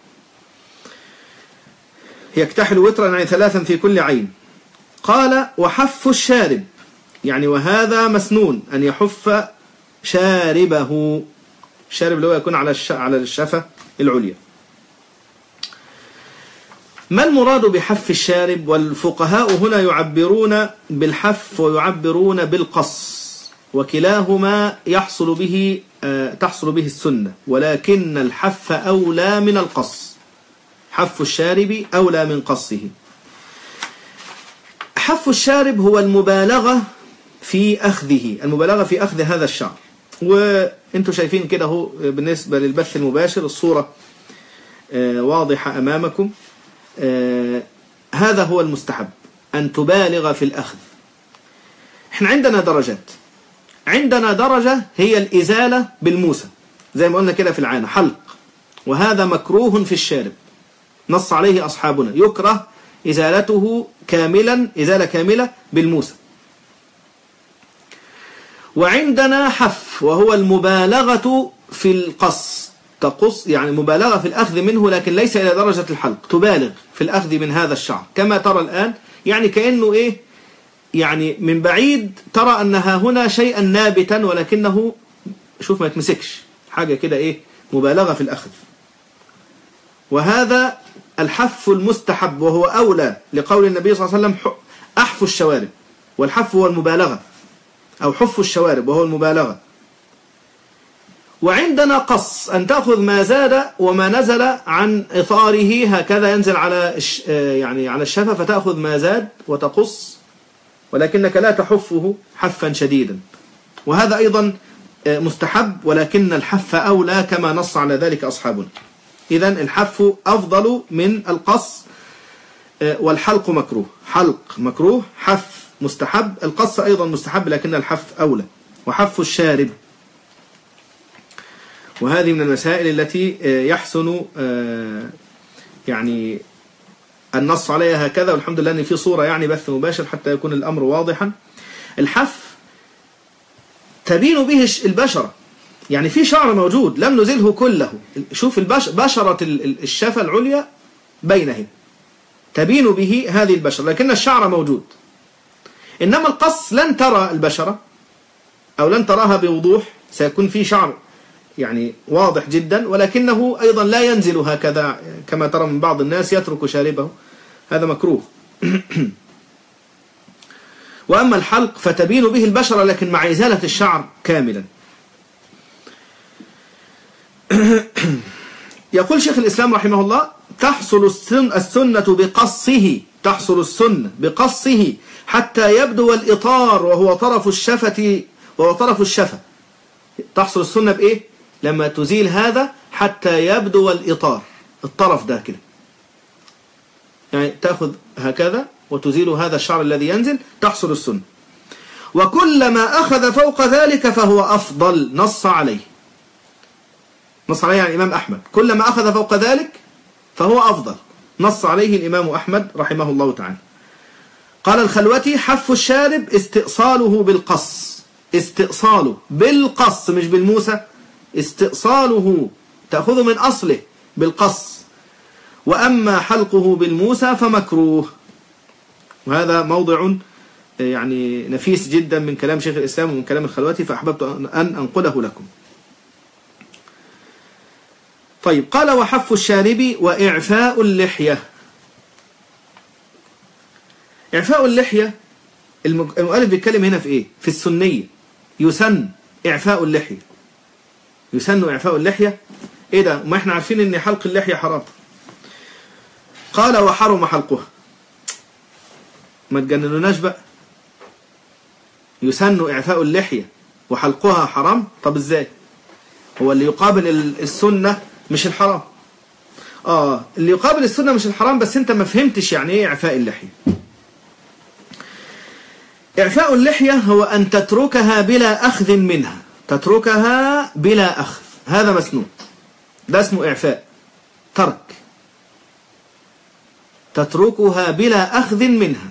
[SPEAKER 1] يكتحل وترا يعني ثلاثا في كل عين. قال وحف الشارب، يعني وهذا مسنون أن يحف شاربه، الشارب اللي هو يكون على على الشفة العليا. ما المراد بحف الشارب؟ والفقهاء هنا يعبرون بالحف ويعبرون بالقص، وكلاهما يحصل به تحصل به السنة، ولكن الحف أولى من القص، حف الشارب أولى من قصه. حف الشارب هو المبالغة في أخذه، المبالغة في أخذ هذا الشعر، وانتم شايفين كده هو بالنسبة للبث المباشر الصورة واضحة أمامكم. هذا هو المستحب، أن تبالغ في الأخذ. احنا عندنا درجات، عندنا درجة هي الإزالة بالموسى زي ما قلنا كده في العانة، حلق، وهذا مكروه في الشارب، نص عليه أصحابنا، يكره إزالته كاملا، إزالة كاملة بالموسى. وعندنا حف وهو المبالغة في القص، تقص يعني مبالغة في الأخذ منه، لكن ليس إلى درجة الحلق، تبالغ في الأخذ من هذا الشعر كما ترى الآن، يعني كأنه إيه، يعني من بعيد ترى أنها هنا شيئا نابتا، ولكنه شوف ما يتمسكش، حاجة كده إيه، مبالغة في الأخذ. وهذا الحف المستحب، وهو أولى لقول النبي صلى الله عليه وسلم أحف الشوارب، والحف هو المبالغة، أو حف الشوارب وهو المبالغة. وعندنا قص، أن تأخذ ما زاد وما نزل عن إطاره، هكذا ينزل على يعني على الشفة، فتأخذ ما زاد وتقص، ولكنك لا تحفه حفا شديدا، وهذا أيضا مستحب، ولكن الحف أولى كما نص على ذلك أصحابنا. إذن الحف أفضل من القص، والحلق مكروه، حلق مكروه، حف مستحب، القص أيضا مستحب لكن الحف أولى. وحف الشارب، وهذه من المسائل التي يحسن يعني النص عليها هكذا، والحمد لله أن في صورة يعني بث مباشر حتى يكون الأمر واضحا. الحف تبين به البشرة، يعني في شعر موجود لم نزله كله، شوف بشرة الشفة العليا بينه تبين به هذه البشرة، لكن الشعر موجود. إنما القص لن ترى البشرة أو لن تراها بوضوح، سيكون في شعر يعني واضح جدا، ولكنه أيضا لا ينزل هكذا كما ترى من بعض الناس يترك شاربه، هذا مكروه. وأما الحلق فتبين به البشرة لكن مع إزالة الشعر كاملا. يقول شيخ الإسلام رحمه الله تحصل السنة بقصه، تحصل السنة بقصه حتى يبدو الإطار، وهو طرف الشفة وهو طرف الشفة تحصل السنة بإيه؟ لما تزيل هذا حتى يبدو الإطار، الطرف ده كده، يعني تأخذ هكذا وتزيل هذا الشعر الذي ينزل، تحصل السنة. وكلما أخذ فوق ذلك فهو أفضل، نص عليه نص عليه يعني الإمام أحمد، كلما أخذ فوق ذلك فهو أفضل، نص عليه الإمام أحمد رحمه الله تعالى. قال الخلوتي: حف الشارب استئصاله بالقص، استئصاله بالقص مش بالموسى، استئصاله تأخذه من أصله بالقص. وأما حلقه بالموسى فمكروه. وهذا موضع يعني نفيس جدا من كلام شيخ الإسلام ومن كلام الخلوتي، فأحببت أن أنقله لكم. طيب، قال: وحف الشارب وإعفاء اللحية. إعفاء اللحية المؤلف بيتكلم هنا في إيه؟ في السنية. يسن إعفاء اللحية، يسن إعفاء اللحية. إيه ده؟ ما إحنا عارفين إن حلق اللحية حرام. قال: وحرم حلقها. ما تجننوناش بقى، يسن إعفاء اللحية وحلقها حرام؟ طب إزاي؟ هو اللي يقابل السنة مش الحرام. آه اللي يقابل السنة مش الحرام، بس أنت ما فهمتش يعني إيه إعفاء اللحية. إعفاء اللحية هو أن تتركها بلا أخذ منها، تتركها بلا أخذ، هذا مسنون، ده اسمه إعفاء، ترك، تتركها بلا أخذ منها.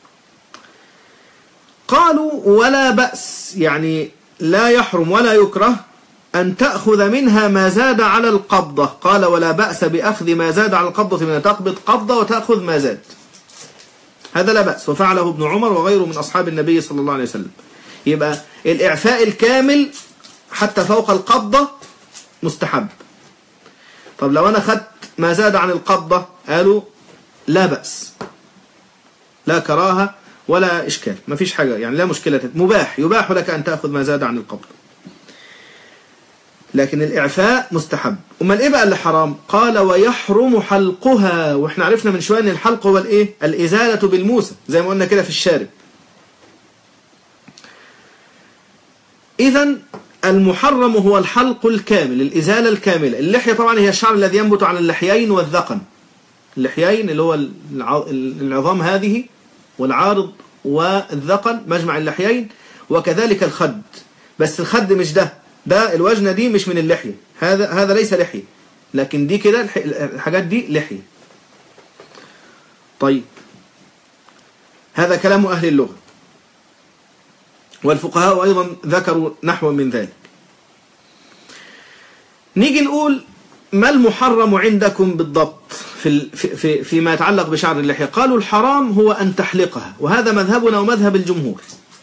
[SPEAKER 1] قالوا: ولا بأس، يعني لا يحرم ولا يكره أن تأخذ منها ما زاد على القبضة. قال: ولا بأس بأخذ ما زاد على القبضة، من تقبض قبضة وتأخذ ما زاد، هذا لا بأس، وفعله ابن عمر وغيره من أصحاب النبي صلى الله عليه وسلم. يبقى الإعفاء الكامل حتى فوق القبضة مستحب. طب لو أنا خدت ما زاد عن القبضة، قالوا لا بأس، لا كراهة ولا إشكال، ما فيش حاجة، يعني لا مشكلة، مباح، يباح لك أن تأخذ ما زاد عن القبضة، لكن الإعفاء مستحب. أمال إيه بقى اللي حرام؟ قال: ويحرم حلقها. وإحنا عرفنا من شوية أن الحلق هو الإيه؟ الإزالة بالموسى، زي ما قلنا كده في الشارب. إذن المحرم هو الحلق الكامل، الإزالة الكاملة. اللحية طبعا هي الشعر الذي ينبت على اللحيين والذقن، اللحيين اللي هو العظام هذه والعارض والذقن مجمع اللحيين، وكذلك الخد، بس الخد مش ده، ده الوجنة دي مش من اللحية، هذا هذا ليس لحية، لكن دي كده الحاجات دي لحية. طيب، هذا كلام أهل اللغة، والفقهاء أيضا ذكروا نحو من ذلك. نيجي نقول: ما المحرم عندكم بالضبط في في فيما يتعلق بشعر اللحية؟ قالوا: الحرام هو أن تحلقها، وهذا مذهبنا ومذهب الجمهور،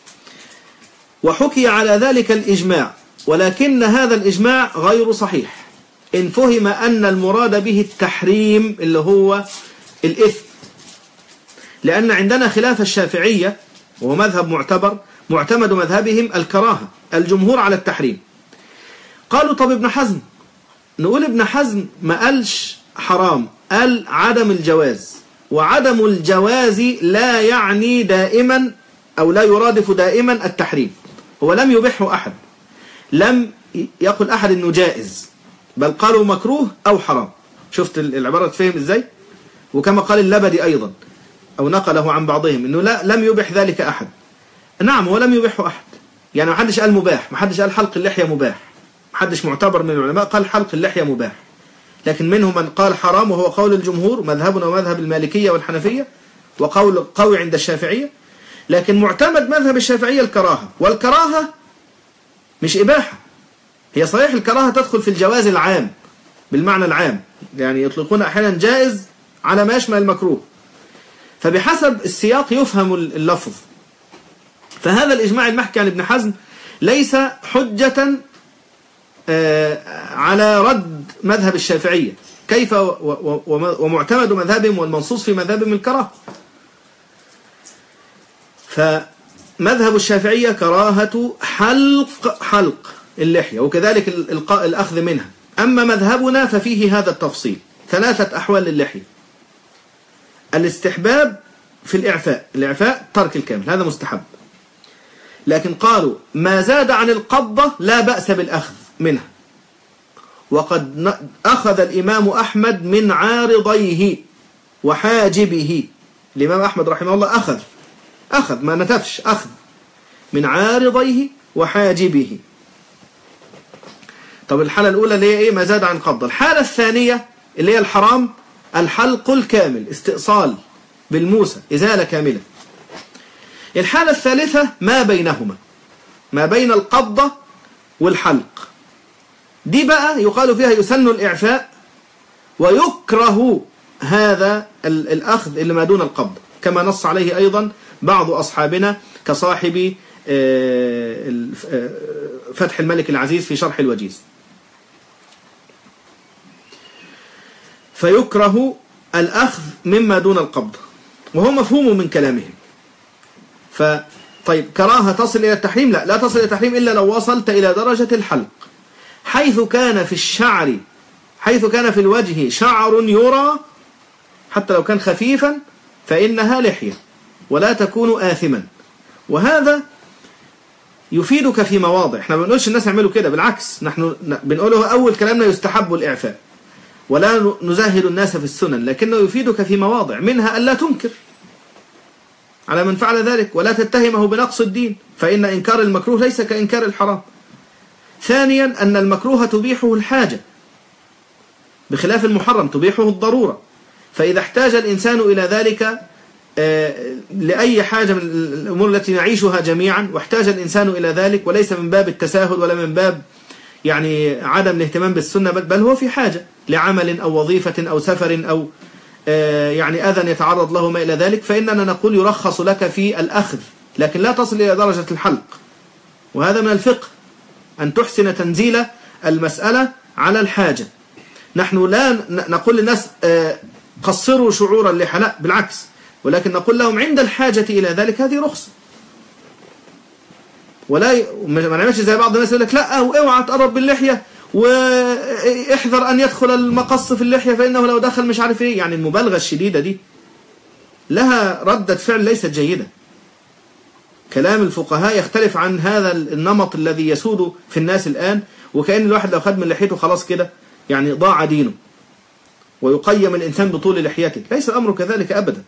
[SPEAKER 1] وحكي على ذلك الإجماع، ولكن هذا الإجماع غير صحيح إن فهم أن المراد به التحريم اللي هو الإثم، لأن عندنا خلاف الشافعية وهو مذهب معتبر، معتمد مذهبهم الكراهة، الجمهور على التحريم. قالوا: طب ابن حزم، نقول ابن حزم ما قالش حرام، قال عدم الجواز، وعدم الجواز لا يعني دائما أو لا يرادف دائما التحريم، هو لم يبحه أحد، لم يقل أحد أنه جائز، بل قالوا مكروه أو حرام. شفت العبارة تفهم إزاي؟ وكما قال اللبدي أيضا أو نقله عن بعضهم أنه لا لم يبح ذلك أحد. نعم، هو لم يبحه أحد، يعني ما حدش قال مباح، ما حدش قال حلق اللحية مباح، ما حدش معتبر من العلماء قال حلق اللحية مباح، لكن منهم من قال حرام، وهو قول الجمهور، مذهبنا ومذهب المالكية والحنفية، وقول قوي عند الشافعية، لكن معتمد مذهب الشافعية الكراهة، والكراهة مش إباحة، هي صحيح الكراهة تدخل في الجواز العام بالمعنى العام، يعني يطلقون أحيانا جائز على ما يشمل المكروه، فبحسب السياق يفهم اللفظ. فهذا الإجماع المحكي عن ابن حزم ليس حجة على رد مذهب الشافعية، كيف ومعتمد مذهبهم والمنصوص في مذهبهم الكراهة. فمذهب الشافعية كراهة حلق حلق اللحية، وكذلك الأخذ منها. أما مذهبنا ففيه هذا التفصيل، ثلاثة أحوال للحية: الاستحباب في الإعفاء، الإعفاء ترك الكامل، هذا مستحب. لكن قالوا ما زاد عن القبضة لا بأس بالأخذ منها. وقد أخذ الإمام أحمد من عارضيه وحاجبه. الإمام أحمد رحمه الله أخذ أخذ ما نتفش أخذ من عارضيه وحاجبه. طب الحالة الأولى اللي هي إيه؟ ما زاد عن قبضة. الحالة الثانية اللي هي الحرام الحلق الكامل، استئصال بالموسى، إزالة كاملة. الحالة الثالثة ما بينهما، ما بين القبضة والحلق، دي بقى يقال فيها يسن الإعفاء ويكره هذا الأخذ اللي ما دون القبضة، كما نص عليه أيضا بعض أصحابنا كصاحب فتح الملك العزيز في شرح الوجيز. فيكره الأخذ مما دون القبضة، وهو مفهوم من كلامهم. فطيب كراهة تصل إلى التحريم؟ لا، لا تصل إلى التحريم إلا لو وصلت إلى درجة الحلق، حيث كان في الشعر حيث كان في الوجه شعر يرى حتى لو كان خفيفا فإنها لحية ولا تكون آثما. وهذا يفيدك في مواضع. احنا ما بنقولش الناس يعملوا كده، بالعكس نحن بنقوله أول كلامنا يستحب الإعفاء ولا نزهد الناس في السنن، لكنه يفيدك في مواضع، منها ألا تنكر على من فعل ذلك ولا تتهمه بنقص الدين، فإن إنكار المكروه ليس كإنكار الحرام. ثانيا أن المكروه تبيحه الحاجة بخلاف المحرم تبيحه الضرورة. فإذا احتاج الإنسان إلى ذلك لأي حاجة من الأمور التي نعيشها جميعا، واحتاج الإنسان إلى ذلك وليس من باب التساهل ولا من باب يعني عدم الاهتمام بالسنة، بل هو في حاجة لعمل أو وظيفة أو سفر أو يعني أذى يتعرض له ما إلى ذلك، فإننا نقول يرخص لك في الأخذ، لكن لا تصل إلى درجة الحلق. وهذا من الفقه أن تحسن تنزيل المسألة على الحاجة. نحن لا نقول للناس قصروا شعور اللحى، لا بالعكس، ولكن نقول لهم عند الحاجة إلى ذلك هذه رخصة. ولا ي... ما نعملش زي بعض الناس يقول لك لا اوعى تقرب باللحية واحذر أن يدخل المقص في اللحية فإنه لو دخل مش عارف إيه. يعني المبالغة الشديدة دي لها ردة فعل ليست جيدة. كلام الفقهاء يختلف عن هذا النمط الذي يسود في الناس الآن، وكأن الواحد لو خد من لحيته خلاص كده يعني ضاع دينه ويقيم الإنسان بطول لحيته. ليس الأمر كذلك أبدا.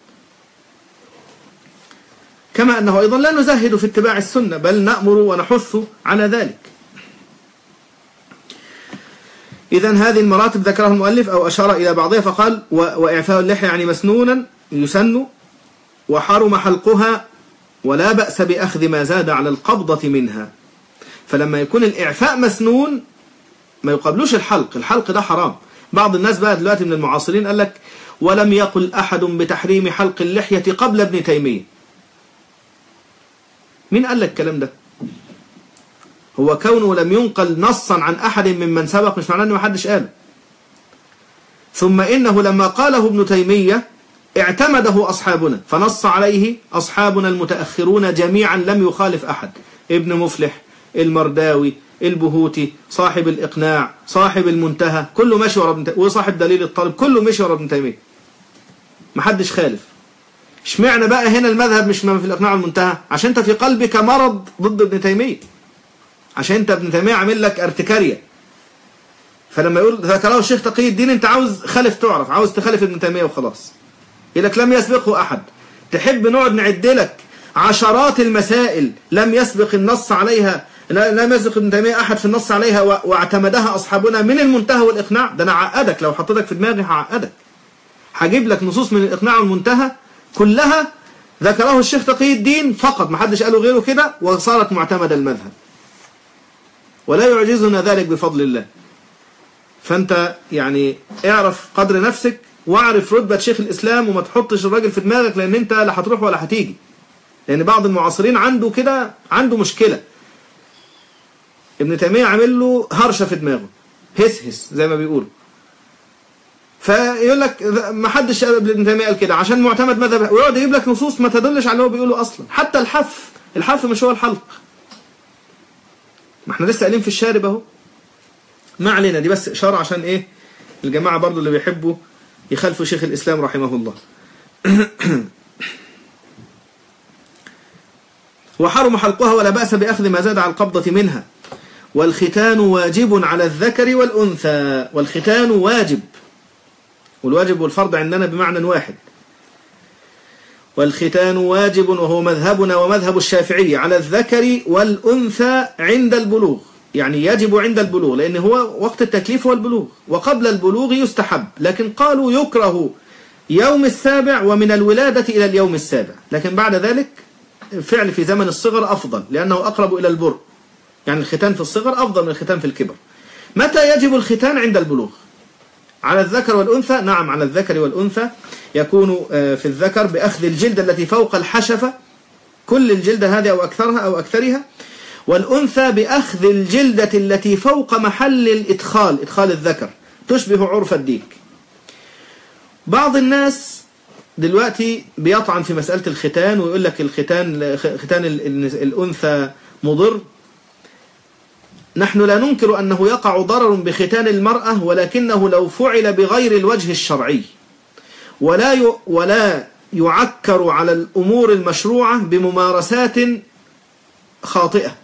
[SPEAKER 1] كما أنه أيضا لا نزهد في اتباع السنة، بل نأمر ونحث على ذلك. إذن هذه المراتب ذكرها المؤلف أو أشار إلى بعضها، فقال وإعفاء اللحية يعني مسنونا يسن، وحرم حلقها ولا بأس بأخذ ما زاد على القبضة منها. فلما يكون الإعفاء مسنون ما يقابلوش الحلق، الحلق ده حرام. بعض الناس بقى دلوقتي من المعاصرين قال لك ولم يقل أحد بتحريم حلق اللحية قبل ابن تيمية. مين قال لك الكلام ده؟ هو كونه لم ينقل نصا عن أحد ممن سبق مش معناه أنه محدش قاله. ثم إنه لما قاله ابن تيمية اعتمده أصحابنا، فنص عليه أصحابنا المتأخرون جميعا لم يخالف أحد. ابن مفلح، المرداوي، البهوتي، صاحب الإقناع، صاحب المنتهى، كله ماشي ورا ابن تيمية، وصاحب دليل الطالب، كله ماشي ورا ابن تيمية، محدش خالف. اشمعنى بقى هنا المذهب مش ما في الإقناع والمنتهى؟ عشان انت في قلبك مرض ضد ابن تيمية، عشان انت ابن تيمية عامل لك ارتكارية. فلما يقول ذكره الشيخ تقي الدين انت عاوز خالف تعرف، عاوز تخالف ابن تيمية وخلاص. يقول لك لم يسبقه أحد. تحب نقعد نعد لك عشرات المسائل لم يسبق النص عليها، لم يسبق ابن تيمية أحد في النص عليها واعتمدها أصحابنا من المنتهى والإقناع؟ ده أنا عقدك، لو حطيتك في دماغي هعقدك. هجيب لك نصوص من الإقناع والمنتهى كلها ذكره الشيخ تقي الدين فقط، ما حدش قاله غيره كده، وصارت معتمد المذهب، ولا يعجزنا ذلك بفضل الله. فأنت يعني اعرف قدر نفسك واعرف رتبة شيخ الإسلام، وما تحطش الراجل في دماغك، لأن أنت لا هتروح ولا هتيجي. لأن بعض المعاصرين عنده كده، عنده مشكلة. ابن تيمية عامل له هرشة في دماغه، هس هس زي ما بيقولوا. فيقول لك ما حدش ابن تيمية قال كده عشان معتمد مذهب، ويقعد يجيب لك نصوص ما تدلش على اللي هو بيقوله أصلا. حتى الحف، الحف مش هو الحلق. ما احنا لسه قايلين في الشارب اهو. ما علينا، دي بس إشارة عشان إيه الجماعة برضو اللي بيحبوا يخالفوا شيخ الإسلام رحمه الله. وحرم حلقها ولا بأس بأخذ ما زاد على القبضة منها. والختان واجب على الذكر والأنثى. والختان واجب، والواجب والفرض عندنا بمعنى واحد. والختان واجب وهو مذهبنا ومذهب الشافعي على الذكر والأنثى عند البلوغ، يعني يجب عند البلوغ، لأن هو وقت التكليف هو البلوغ، وقبل البلوغ يستحب، لكن قالوا يكره يوم السابع ومن الولادة إلى اليوم السابع، لكن بعد ذلك فعل في زمن الصغر أفضل لأنه أقرب إلى البر، يعني الختان في الصغر أفضل من الختان في الكبر. متى يجب الختان؟ عند البلوغ. على الذكر والأنثى، نعم على الذكر والأنثى. يكون في الذكر بأخذ الجلدة التي فوق الحشفة، كل الجلدة هذه أو أكثرها أو أكثرها، والأنثى بأخذ الجلدة التي فوق محل الإدخال، إدخال الذكر، تشبه عرف الديك. بعض الناس دلوقتي بيطعن في مسألة الختان ويقول لك الختان ختان الأنثى مضر. نحن لا ننكر أنه يقع ضرر بختان المرأة، ولكنه لو فعل بغير الوجه الشرعي، ولا ولا يعكر على الأمور المشروعة بممارسات خاطئة.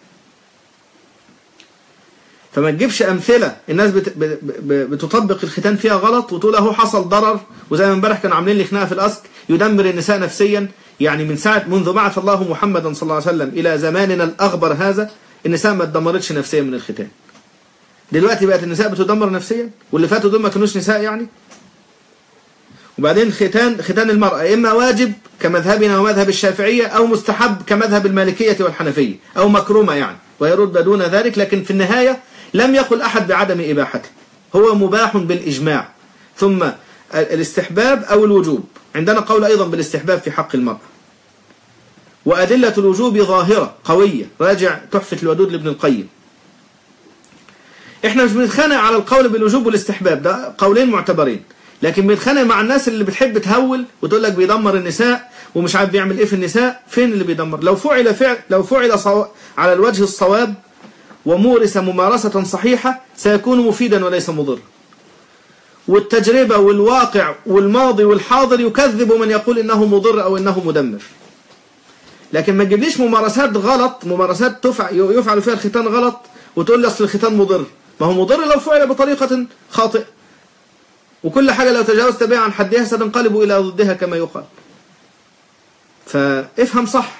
[SPEAKER 1] فما تجيبش أمثلة الناس بتطبق الختان فيها غلط وتقول اهو حصل ضرر، وزي ما امبارح كانوا عاملين لي خناقة في الأسك يدمر النساء نفسيا. يعني من ساعة منذ بعث الله محمدا صلى الله عليه وسلم إلى زماننا الأغبر هذا النساء ما تدمرتش نفسيا من الختان. دلوقتي بقت النساء بتدمر نفسيا، واللي فاتوا دول ما كانوش نساء يعني. وبعدين ختان ختان المرأة إما واجب كمذهبنا ومذهب الشافعية، أو مستحب كمذهب المالكية والحنفية، أو مكرومة يعني ويرد دون ذلك. لكن في النهاية لم يقل أحد بعدم إباحته، هو مباح بالإجماع. ثم الاستحباب أو الوجوب، عندنا قول أيضا بالاستحباب في حق المرأة، وأدلة الوجوب ظاهرة قوية، راجع تحفة الودود لابن القيم. احنا مش بنتخانق على القول بالوجوب والاستحباب، ده قولين معتبرين، لكن بنتخانق مع الناس اللي بتحب تهول وتقول لك بيدمر النساء ومش عارف بيعمل ايه في النساء. فين اللي بيدمر؟ لو فعل فعل لو فعل صو... على الوجه الصواب ومورس ممارسة صحيحة سيكون مفيدا وليس مضر. والتجربة والواقع والماضي والحاضر يكذب من يقول انه مضر او انه مدمر. لكن ما تجيبليش ممارسات غلط، ممارسات تفعل يفعل فيها الختان غلط وتقول لي اصل الختان مضر. ما هو مضر لو فعل بطريقة خاطئة، وكل حاجة لو تجاوزت بها عن حدها ستنقلب إلى ضدها كما يقال. فافهم صح.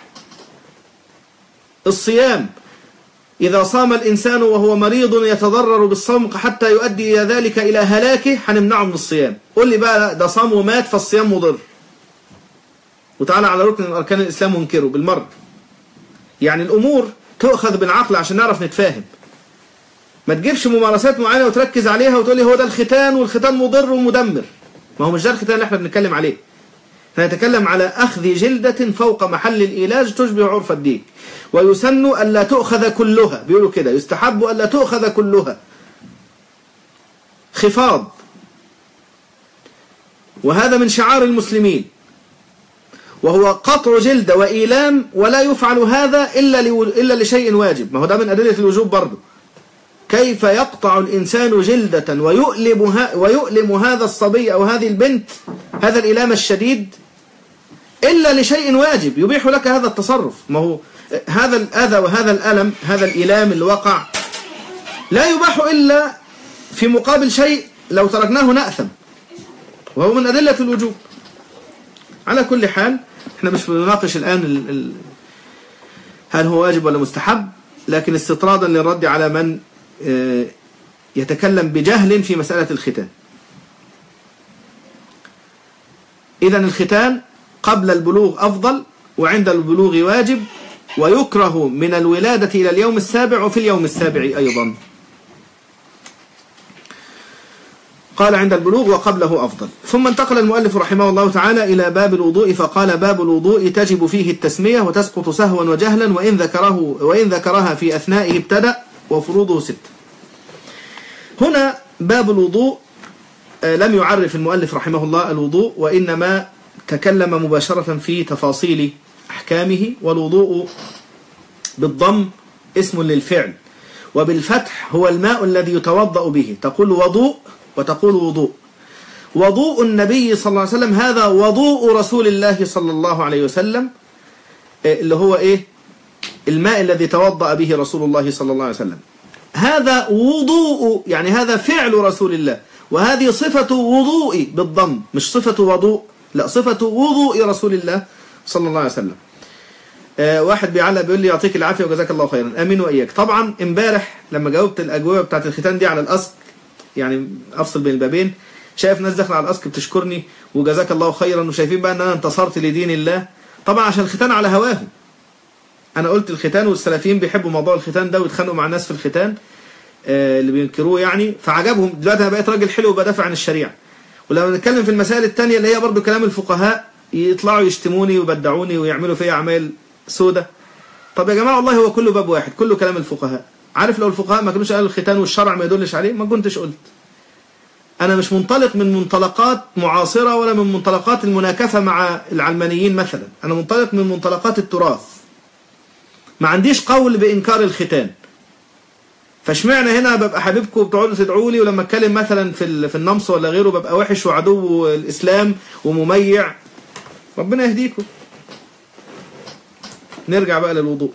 [SPEAKER 1] الصيام إذا صام الإنسان وهو مريض يتضرر بالصوم حتى يؤدي ذلك إلى هلاكه هنمنعه من الصيام. قل لي بقى ده صام ومات فالصيام مضر، وتعالى على ركن من أركان الإسلام ونكره بالمرة. يعني الأمور تؤخذ بالعقل عشان نعرف نتفاهم. ما تجيبش ممارسات معينة وتركز عليها وتقولي هو ده الختان والختان مضر ومدمر. ما هو مش ده الختان اللي احنا بنتكلم عليه. احنا نتكلم على أخذ جلدة فوق محل الإيلاج تشبه عرف الديك. ويسن ألا تؤخذ كلها، بيقولوا كده يستحب ألا تؤخذ كلها. خفاض، وهذا من شعار المسلمين، وهو قطع جلد وإيلام، ولا يفعل هذا إلا إلا لشيء واجب. ما هو ده من أدلة الوجوب برضه. كيف يقطع الإنسان جلدة ويؤلم, ويؤلم هذا الصبي أو هذه البنت هذا الإلام الشديد إلا لشيء واجب يبيح لك هذا التصرف؟ ما هو هذا الأذى وهذا الألم، هذا الإلام اللي وقع لا يباح إلا في مقابل شيء لو تركناه نأثم، وهو من أدلة الوجوب. على كل حال احنا مش بنناقش الآن ال ال هل هو واجب ولا مستحب، لكن استطرادا للرد على من يتكلم بجهل في مسألة الختان. إذن الختان قبل البلوغ أفضل، وعند البلوغ واجب، ويكره من الولادة إلى اليوم السابع وفي اليوم السابع أيضا. قال عند البلوغ وقبله أفضل. ثم انتقل المؤلف رحمه الله تعالى إلى باب الوضوء، فقال باب الوضوء تجب فيه التسمية وتسقط سهوا وجهلا، وإن ذكره وإن ذكرها في أثنائه ابتدأ، وفروضه ست. هنا باب الوضوء لم يعرف المؤلف رحمه الله الوضوء، وإنما تكلم مباشرة في تفاصيل أحكامه. والوضوء بالضم اسم للفعل، وبالفتح هو الماء الذي يتوضأ به. تقول وضوء وتقول وضوء. وضوء النبي صلى الله عليه وسلم هذا وضوء رسول الله صلى الله عليه وسلم، اللي هو إيه؟ الماء الذي توضأ به رسول الله صلى الله عليه وسلم. هذا وضوء، يعني هذا فعل رسول الله، وهذه صفة وضوء بالضم، مش صفة وضوء، لا، صفة وضوء رسول الله صلى الله عليه وسلم. آه واحد بيعلق بيقول لي يعطيك العافية وجزاك الله خيرا. امين واياك. طبعا امبارح لما جاوبت الاجوبه بتاعت الختان دي على الاسك، يعني افصل بين البابين، شايف ناس داخله على الاسك بتشكرني وجزاك الله خيرا، وشايفين بقى ان انا انتصرت لدين الله، طبعا عشان الختان على هواهم. انا قلت الختان، والسلفيين بيحبوا موضوع الختان ده ويتخانقوا مع الناس في الختان آه اللي بينكروه يعني، فعجبهم. دلوقتي انا بقيت راجل حلو وبدافع عن الشريعه، ولما نتكلم في المسائل الثانيه اللي هي برضو كلام الفقهاء يطلعوا يشتموني ويبدعوني ويعملوا فيا اعمال سودة. طب يا جماعه والله هو كله باب واحد، كله كلام الفقهاء. عارف لو الفقهاء ما كانوش قالوا الختان والشرع ما يدلش عليه ما كنتش قلت. انا مش منطلق من منطلقات معاصره ولا من منطلقات المناكفه مع العلمانيين مثلا، انا منطلق من منطلقات التراث. ما عنديش قول بانكار الختان، فاشمعنى هنا ببقى حبيبكم وبتقعدوا تدعوا لي، ولما اتكلم مثلا في في النمص ولا غيره ببقى وحش وعدو الاسلام ومميع؟ ربنا يهديكم. نرجع بقى للوضوء.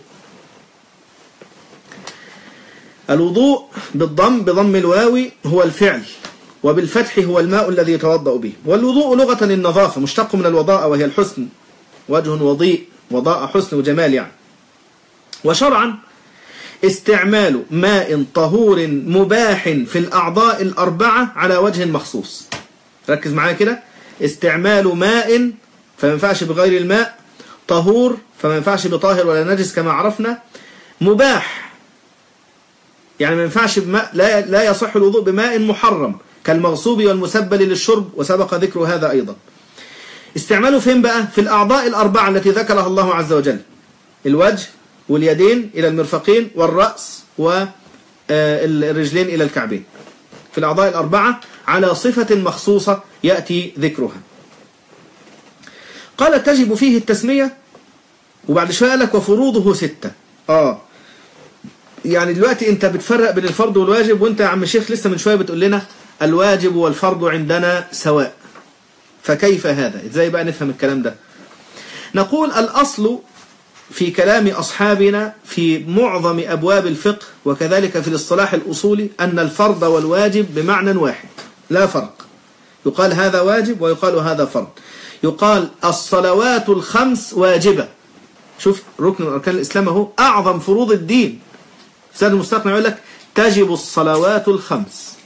[SPEAKER 1] الوضوء بالضم بضم الواو هو الفعل، وبالفتح هو الماء الذي يتوضأ به. والوضوء لغة النظافة، مشتق من الوضاء وهي الحسن، وجه وضيء، وضاء حسن وجمال يعني. وشرعا استعمال ماء طهور مباح في الأعضاء الأربعة على وجه مخصوص. ركز معايا كده، استعمال ماء فما ينفعش بغير الماء، طهور فما ينفعش بطاهر ولا نجس كما عرفنا، مباح يعني ما ينفعش بماء، لا لا يصح الوضوء بماء محرم كالمغصوب والمسبل للشرب، وسبق ذكر هذا أيضا. استعماله فين بقى؟ في الأعضاء الأربعة التي ذكرها الله عز وجل، الوجه واليدين إلى المرفقين والرأس والرجلين إلى الكعبين، في الأعضاء الأربعة على صفة مخصوصة يأتي ذكرها. قال تجب فيه التسمية، وبعد شوية قال لك وفروضه ستة. آه يعني دلوقتي أنت بتفرق بين الفرض والواجب، وأنت يا عم الشيخ لسه من شوية بتقول لنا الواجب والفرض عندنا سواء، فكيف هذا؟ إزاي بقى نفهم الكلام ده؟ نقول الأصل في كلام أصحابنا في معظم أبواب الفقه وكذلك في الاصطلاح الأصولي أن الفرض والواجب بمعنى واحد، لا فرق. يقال هذا واجب ويقال هذا فرض. يقال الصلوات الخمس واجبة. شوف ركن من أركان الإسلام هو أعظم فروض الدين. سيد المستقنع يقول لك تجب الصلوات الخمس.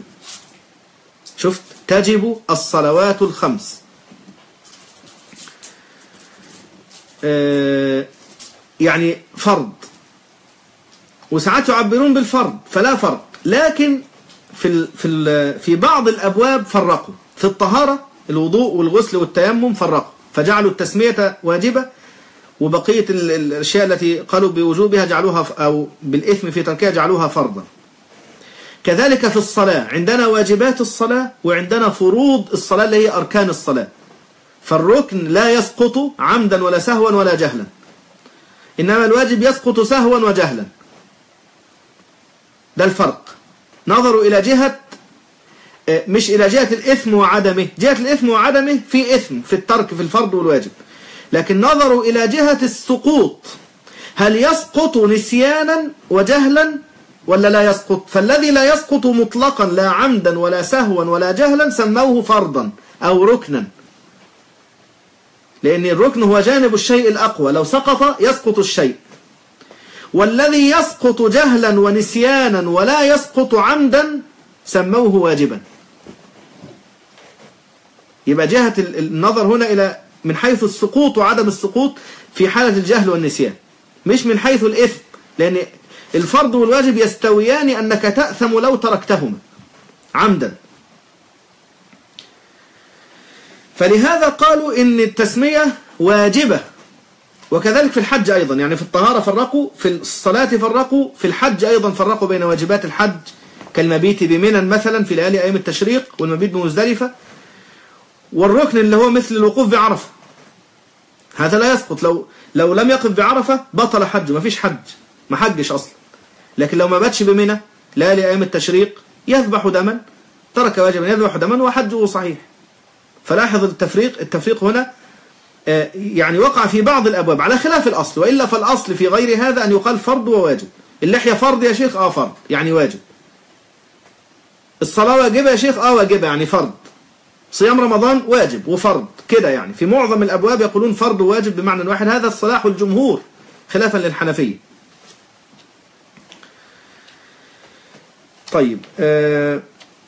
[SPEAKER 1] شفت، تجب الصلوات الخمس. آه يعني فرض، وساعات يعبرون بالفرض فلا فرق، لكن في ال في ال في بعض الأبواب فرقوا. في الطهارة الوضوء والغسل والتيمم فرقوا، فجعلوا التسمية واجبة، وبقية الأشياء التي قالوا بوجوبها جعلوها أو بالإثم في تركها جعلوها فرضا. كذلك في الصلاة عندنا واجبات الصلاة وعندنا فروض الصلاة اللي هي أركان الصلاة. فالركن لا يسقط عمدا ولا سهوا ولا جهلا، إنما الواجب يسقط سهوا وجهلا. ده الفرق. نظروا إلى جهة، مش إلى جهة الإثم وعدمه، جهة الإثم وعدمه في إثم في الترك في الفرض والواجب، لكن نظروا إلى جهة السقوط، هل يسقط نسيانا وجهلا ولا لا يسقط؟ فالذي لا يسقط مطلقا لا عمدا ولا سهوا ولا جهلا سموه فرضا أو ركنا، لأن الركن هو جانب الشيء الأقوى، لو سقط يسقط الشيء. والذي يسقط جهلا ونسيانا ولا يسقط عمدا سموه واجبا. يبقى جهة النظر هنا إلى من حيث السقوط وعدم السقوط في حالة الجهل والنسيان، مش من حيث الإثم، لأن الفرض والواجب يستويان أنك تأثم لو تركتهما عمدا. فلهذا قالوا إن التسمية واجبة. وكذلك في الحج أيضا، يعني في الطهارة فرقوا، في الصلاة فرقوا، في الحج أيضا فرقوا بين واجبات الحج كالمبيت بمنى مثلا في ليالي أيام التشريق، والمبيت بمزدلفة، والركن اللي هو مثل الوقوف بعرفة، هذا لا يسقط. لو لو لم يقف بعرفة بطل حج، ما فيش حج، ما حجش أصلا. لكن لو ما باتش بمنى ليالي أيام التشريق يذبح دما، ترك واجبا يذبح دما وحجه صحيح. فلاحظ التفريق، التفريق هنا يعني وقع في بعض الأبواب على خلاف الأصل، وإلا فالأصل في غير هذا أن يقال فرض وواجب. اللحية فرض يا شيخ؟ آه فرض يعني واجب. الصلاة واجبة يا شيخ؟ آه واجبة يعني فرض. صيام رمضان واجب وفرض كده، يعني في معظم الأبواب يقولون فرض وواجب بمعنى واحد. هذا الصلاح الجمهور خلافا للحنفية. طيب آه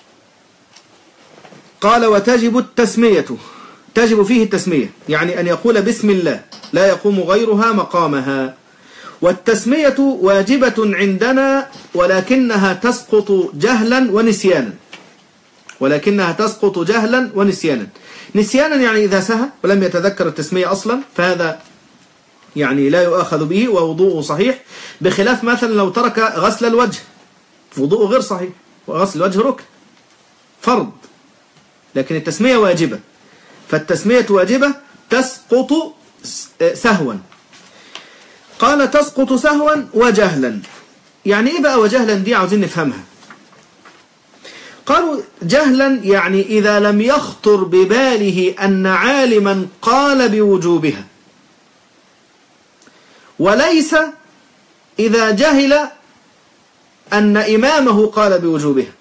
[SPEAKER 1] قال وتجب التسمية، تجب فيه التسمية يعني أن يقول بسم الله لا يقوم غيرها مقامها. والتسمية واجبة عندنا ولكنها تسقط جهلا ونسيانا، ولكنها تسقط جهلا ونسيانا. نسيانا يعني إذا سهى ولم يتذكر التسمية أصلا فهذا يعني لا يؤاخذ به ووضوءه صحيح، بخلاف مثلا لو ترك غسل الوجه وضوءه غير صحيح، وغسل الوجه ركن فرض، لكن التسمية واجبة. فالتسمية واجبة تسقط سهوا. قال تسقط سهوا وجهلا. يعني إيه بقى وجهلا دي؟ عاوزين نفهمها. قالوا جهلا يعني إذا لم يخطر بباله أن عالما قال بوجوبها، وليس إذا جهل أن إمامه قال بوجوبها.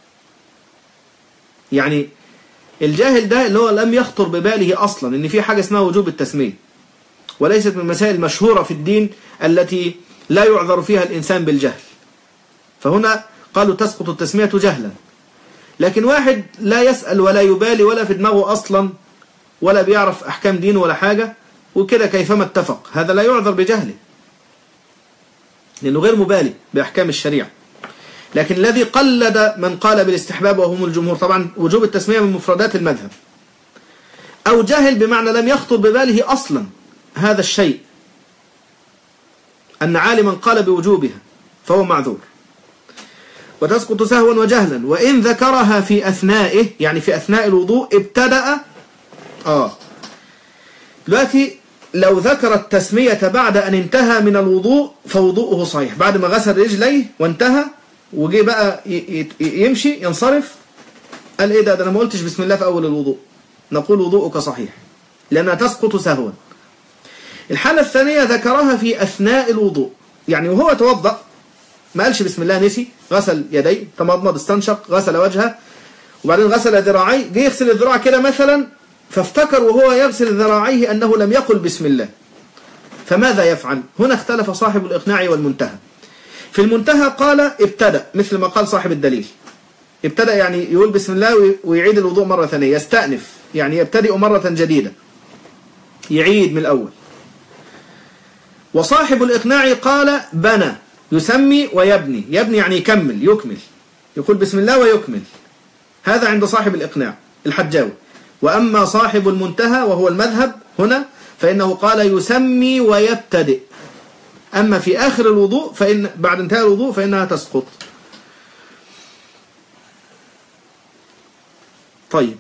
[SPEAKER 1] يعني الجاهل ده اللي هو لم يخطر بباله أصلا إن في حاجة اسمها وجوب التسمية، وليست من المسائل المشهورة في الدين التي لا يعذر فيها الإنسان بالجهل. فهنا قالوا تسقط التسمية جهلا. لكن واحد لا يسأل ولا يبالي ولا في دماغه أصلا ولا بيعرف أحكام دينه ولا حاجة وكده كيفما اتفق، هذا لا يعذر بجهله لأنه غير مبالي بأحكام الشريعة. لكن الذي قلد من قال بالاستحباب وهم الجمهور، طبعا وجوب التسمية من مفردات المذهب، أو جهل بمعنى لم يخطر بباله أصلا هذا الشيء أن عالما قال بوجوبها فهو معذور. وتسقط سهوا وجهلا. وإن ذكرها في أثنائه يعني في أثناء الوضوء ابتدأ آه دلوقتي لو ذكر التسمية بعد أن انتهى من الوضوء فوضوءه صحيح، بعد ما غسل رجليه وانتهى وجي بقى يمشي ينصرف قال إيه ده ده أنا ما قلتش بسم الله في أول الوضوء، نقول وضوءك صحيح لأنها تسقط سهوا. الحالة الثانية ذكرها في أثناء الوضوء، يعني وهو توضأ ما قالش بسم الله، نسي، غسل يديه، تمضمض، استنشق، غسل وجهه، وبعدين غسل ذراعيه، جه يغسل الذراع كده مثلا فافتكر وهو يغسل ذراعيه أنه لم يقل بسم الله، فماذا يفعل؟ هنا اختلف صاحب الإقناع والمنتهى. في المنتهى قال ابتدأ مثل ما قال صاحب الدليل، ابتدأ يعني يقول بسم الله ويعيد الوضوء مرة ثانية، يستأنف يعني يبتدئ مرة جديدة، يعيد من الأول. وصاحب الإقناع قال بنى، يسمي ويبني، يبني يعني يكمل يكمل، يقول بسم الله ويكمل. هذا عند صاحب الإقناع الحجاوي. وأما صاحب المنتهى وهو المذهب هنا فإنه قال يسمي ويبتدئ، أما في آخر الوضوء فإن بعد انتهاء الوضوء فإنها تسقط. طيب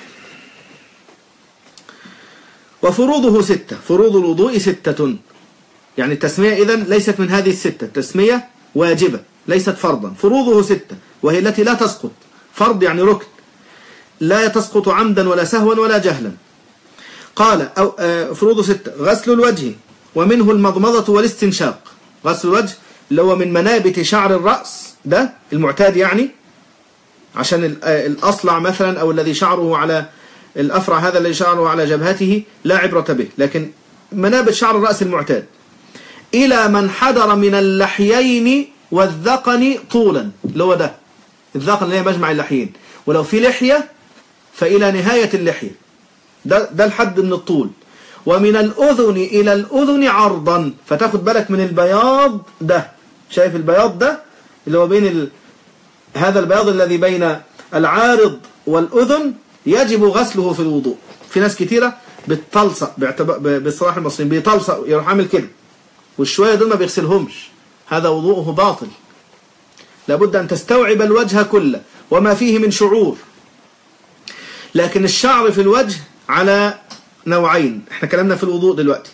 [SPEAKER 1] وفروضه ستة، فروض الوضوء ستة، يعني التسمية إذن ليست من هذه الستة، التسمية واجبة ليست فرضا. فروضه ستة وهي التي لا تسقط، فرض يعني ركن لا تسقط عمدا ولا سهوا ولا جهلا. قال أو فروضه ستة: غسل الوجه ومنه المضمضة والاستنشاق. غسل الوجه اللي هو من منابت شعر الرأس ده المعتاد، يعني عشان الأصلع مثلا أو الذي شعره على الأفرع هذا الذي شعره على جبهته لا عبرة به، لكن منابت شعر الرأس المعتاد إلى من حدر من اللحيين والذقن طولا، اللي هو ده الذقن اللي هي مجمع اللحيين، ولو في لحية فإلى نهاية اللحية، ده, ده الحد من الطول. ومن الأذن إلى الأذن عرضا، فتاخد بالك من البياض ده، شايف البياض ده اللي هو بين ال... هذا البياض الذي بين العارض والأذن يجب غسله في الوضوء. في ناس كتيرة بتطلصق باصطلاح المصريين، بيطلصق يروح عامل كده، والشوية دول ما بيغسلهمش، هذا وضوءه باطل. لابد أن تستوعب الوجه كله وما فيه من شعور. لكن الشعر في الوجه على نوعين، احنا كلامنا في الوضوء دلوقتي.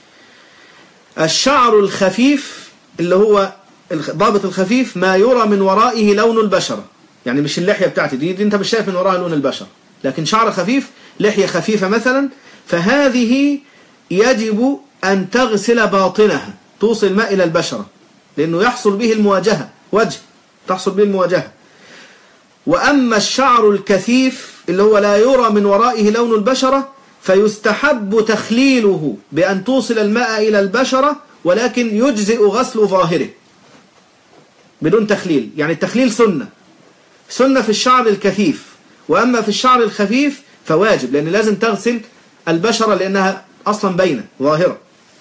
[SPEAKER 1] الشعر الخفيف اللي هو ضابط الخفيف ما يرى من ورائه لون البشرة، يعني مش اللحية بتاعتي دي, دي انت مش شايف من وراها لون البشرة، لكن شعر خفيف، لحية خفيفة مثلا، فهذه يجب أن تغسل باطنها، توصل الماء إلى البشرة، لأنه يحصل به المواجهة، وجه تحصل به المواجهة. وأما الشعر الكثيف اللي هو لا يرى من ورائه لون البشرة فيستحب تخليله بأن توصل الماء إلى البشرة، ولكن يجزئ غسل ظاهره بدون تخليل. يعني التخليل سنة سنة في الشعر الكثيف، وأما في الشعر الخفيف فواجب، لأن لازم تغسل البشرة لأنها أصلا باينة ظاهرة.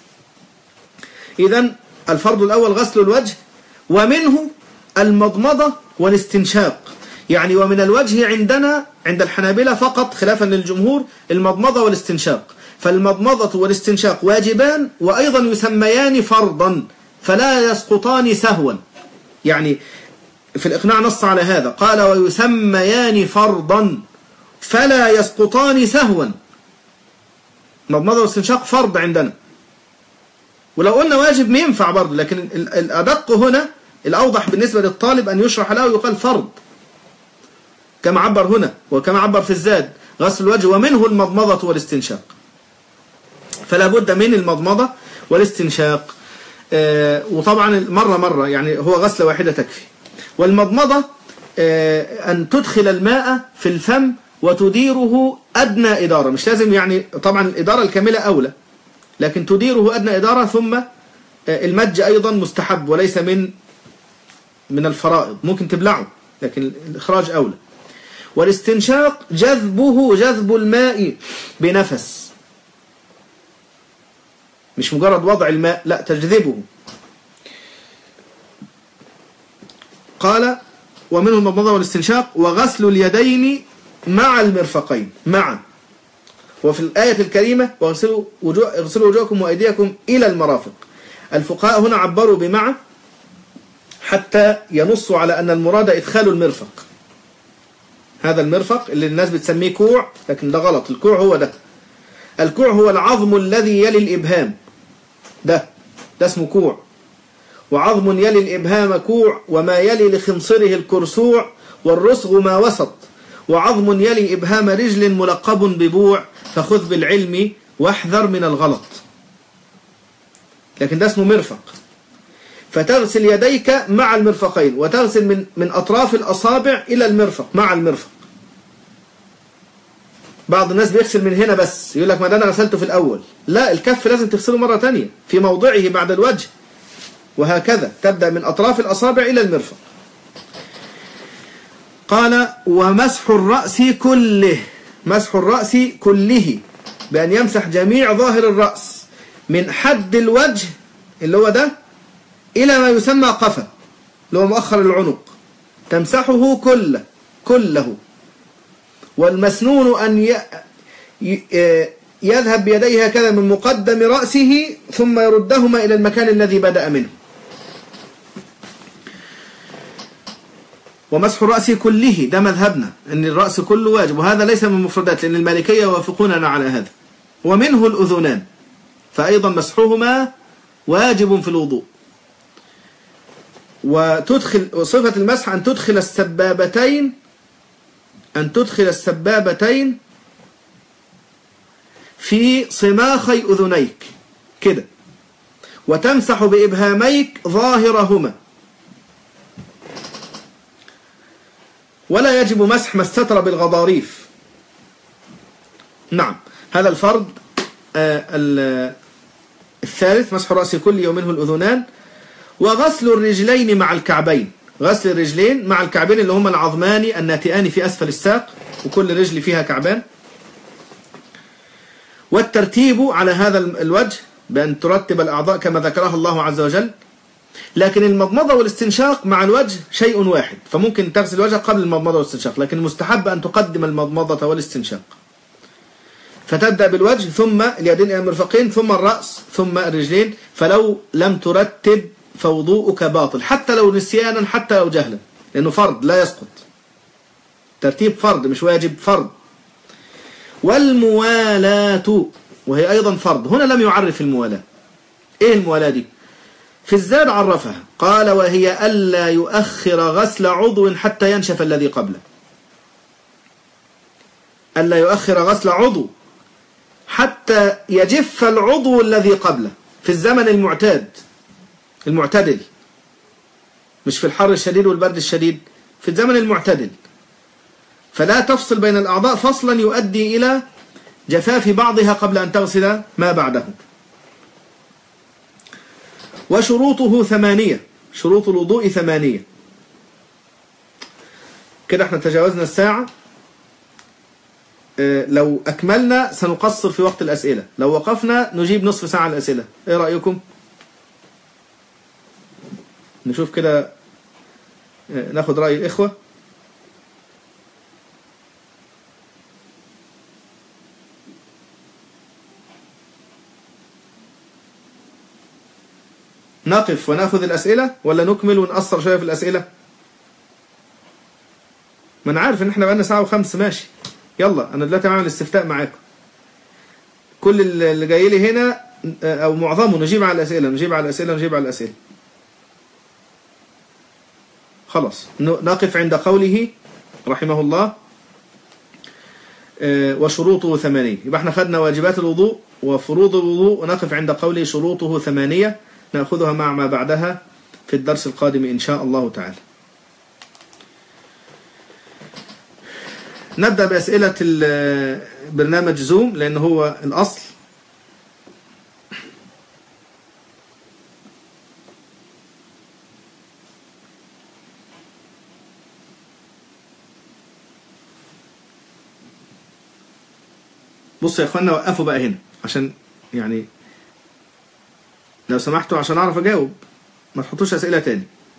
[SPEAKER 1] إذن الفرض الأول غسل الوجه، ومنه المضمضة والاستنشاق. يعني ومن الوجه عندنا عند الحنابلة فقط خلافا للجمهور المضمضة والاستنشاق، فالمضمضة والاستنشاق واجبان وأيضا يسميان فرضا فلا يسقطان سهوا. يعني في الإقناع نص على هذا، قال ويسميان فرضا فلا يسقطان سهوا. مضمضة والاستنشاق فرض عندنا، ولو قلنا واجب ما ينفع برضه، لكن الأدق هنا الأوضح بالنسبة للطالب أن يشرح له ويقال فرض، كما عبر هنا وكما عبر في الزاد غسل الوجه ومنه المضمضة والاستنشاق. فلا بد من المضمضة والاستنشاق، آه وطبعا مرة مرة يعني هو غسلة واحدة تكفي. والمضمضة آه أن تدخل الماء في الفم وتديره أدنى إدارة، مش لازم يعني طبعا الإدارة الكاملة أولى، لكن تديره أدنى إدارة، ثم آه المج أيضا مستحب وليس من من الفرائض، ممكن تبلعه لكن الإخراج أولى. والاستنشاق جذبه جذب الماء بنفس، مش مجرد وضع الماء، لا تجذبه. قال ومنه المضمضة والاستنشاق وغسل اليدين مع المرفقين معا. وفي الآية الكريمة واغسلوا وجوه اغسلوا وجوهكم وأيديكم إلى المرافق. الفقهاء هنا عبروا بمع حتى ينصوا على أن المراد إدخال المرفق. هذا المرفق اللي الناس بتسميه كوع، لكن ده غلط. الكوع هو ده، الكوع هو العظم الذي يلي الإبهام، ده ده اسمه كوع. وعظم يلي الإبهام كوع، وما يلي لخنصره الكرسوع، والرسغ ما وسط. وعظم يلي إبهام رجل ملقب ببوع، فخذ بالعلم واحذر من الغلط. لكن ده اسمه مرفق. فتغسل يديك مع المرفقين، وتغسل من من أطراف الأصابع إلى المرفق مع المرفق. بعض الناس بيغسل من هنا بس، يقول لك ما ده أنا غسلته في الأول، لا، الكف لازم تغسله مرة تانية في موضعه بعد الوجه، وهكذا تبدأ من أطراف الأصابع إلى المرفق. قال ومسح الرأس كله، مسح الرأس كله بأن يمسح جميع ظاهر الرأس من حد الوجه اللي هو ده إلى ما يسمى قفا اللي هو مؤخر العنق، تمسحه كله كله. والمسنون أن يذهب بيديه هكذا من مقدم رأسه ثم يردهما إلى المكان الذي بدأ منه. ومسح الرأس كله ده مذهبنا أن الرأس كله واجب، وهذا ليس من المفردات لأن المالكية يوافقوننا على هذا. ومنه الأذنان فأيضا مسحهما واجب في الوضوء. وتدخل صفة المسح أن تدخل السبابتين أن تدخل السبابتين في صماخي أذنيك كده، وتمسح بإبهاميك ظاهرهما. ولا يجب مسح ما استتر بالغضاريف. نعم، هذا الفرض آه الثالث مسح رأس كل ومنه الأذنان. وغسل الرجلين مع الكعبين، غسل الرجلين مع الكعبين اللي هما العظمان الناتئان في أسفل الساق، وكل رجل فيها كعبان. والترتيب على هذا الوجه بأن ترتب الأعضاء كما ذكرها الله عز وجل. لكن المضمضة والاستنشاق مع الوجه شيء واحد، فممكن تغسل الوجه قبل المضمضة والاستنشاق، لكن مستحب أن تقدم المضمضة والاستنشاق. فتبدأ بالوجه ثم اليدين إلى المرفقين ثم الرأس ثم الرجلين. فلو لم ترتب فوضوءك باطل، حتى لو نسيانا حتى لو جهلا، لأنه فرض لا يسقط. ترتيب فرض مش واجب، فرض. والموالاة وهي أيضا فرض، هنا لم يعرف الموالاة. إيه الموالاة دي؟ في الزاد عرفها، قال وهي ألا يؤخر غسل عضو حتى ينشف الذي قبله. ألا يؤخر غسل عضو حتى يجف العضو الذي قبله في الزمن المعتاد المعتدل، مش في الحر الشديد والبرد الشديد، في الزمن المعتدل، فلا تفصل بين الأعضاء فصلا يؤدي إلى جفاف بعضها قبل أن تغسل ما بعده. وشروطه ثمانية، شروط الوضوء ثمانية. كده احنا تجاوزنا الساعة. اه لو أكملنا سنقصر في وقت الأسئلة، لو وقفنا نجيب نصف ساعة الأسئلة. ايه رأيكم؟ نشوف كده، اه ناخد رأي الإخوة. نقف وناخذ الأسئلة ولا نكمل ونقصر شوية في الأسئلة؟ ما أنا عارف إن إحنا بقالنا ساعة وخمس، ماشي. يلا أنا دلوقتي بعمل استفتاء معاكم، كل اللي جاي لي هنا أو معظمه نجيب على الأسئلة نجيب على الأسئلة نجيب على الأسئلة. خلاص نقف عند قوله رحمه الله وشروطه ثمانية. يبقى احنا خدنا واجبات الوضوء وفروض الوضوء، ونقف عند قوله شروطه ثمانية، نأخذها مع ما بعدها في الدرس القادم إن شاء الله تعالى. نبدأ بأسئلة برنامج زوم لأنه هو الأصل. بصوا يا اخوانا، وقفوا بقى هنا عشان يعني لو سمحتوا عشان اعرف اجاوب، ما تحطوش اسئله تاني.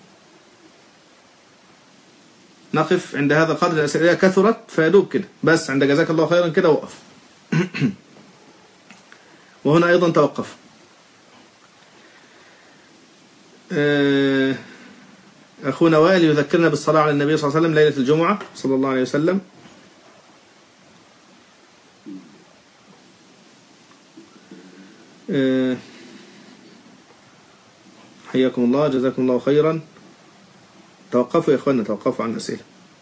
[SPEAKER 1] نقف عند هذا القدر، الاسئله كثرت فيدوب كده بس، عند جزاك الله خيرا كده وقف. وهنا ايضا توقف. اخونا وائل يذكرنا بالصلاه على النبي صلى الله عليه وسلم ليله الجمعه صلى الله عليه وسلم. حياكم الله، جزاكم الله خيرا. توقفوا يا اخوانا، توقفوا عن الأسئلة.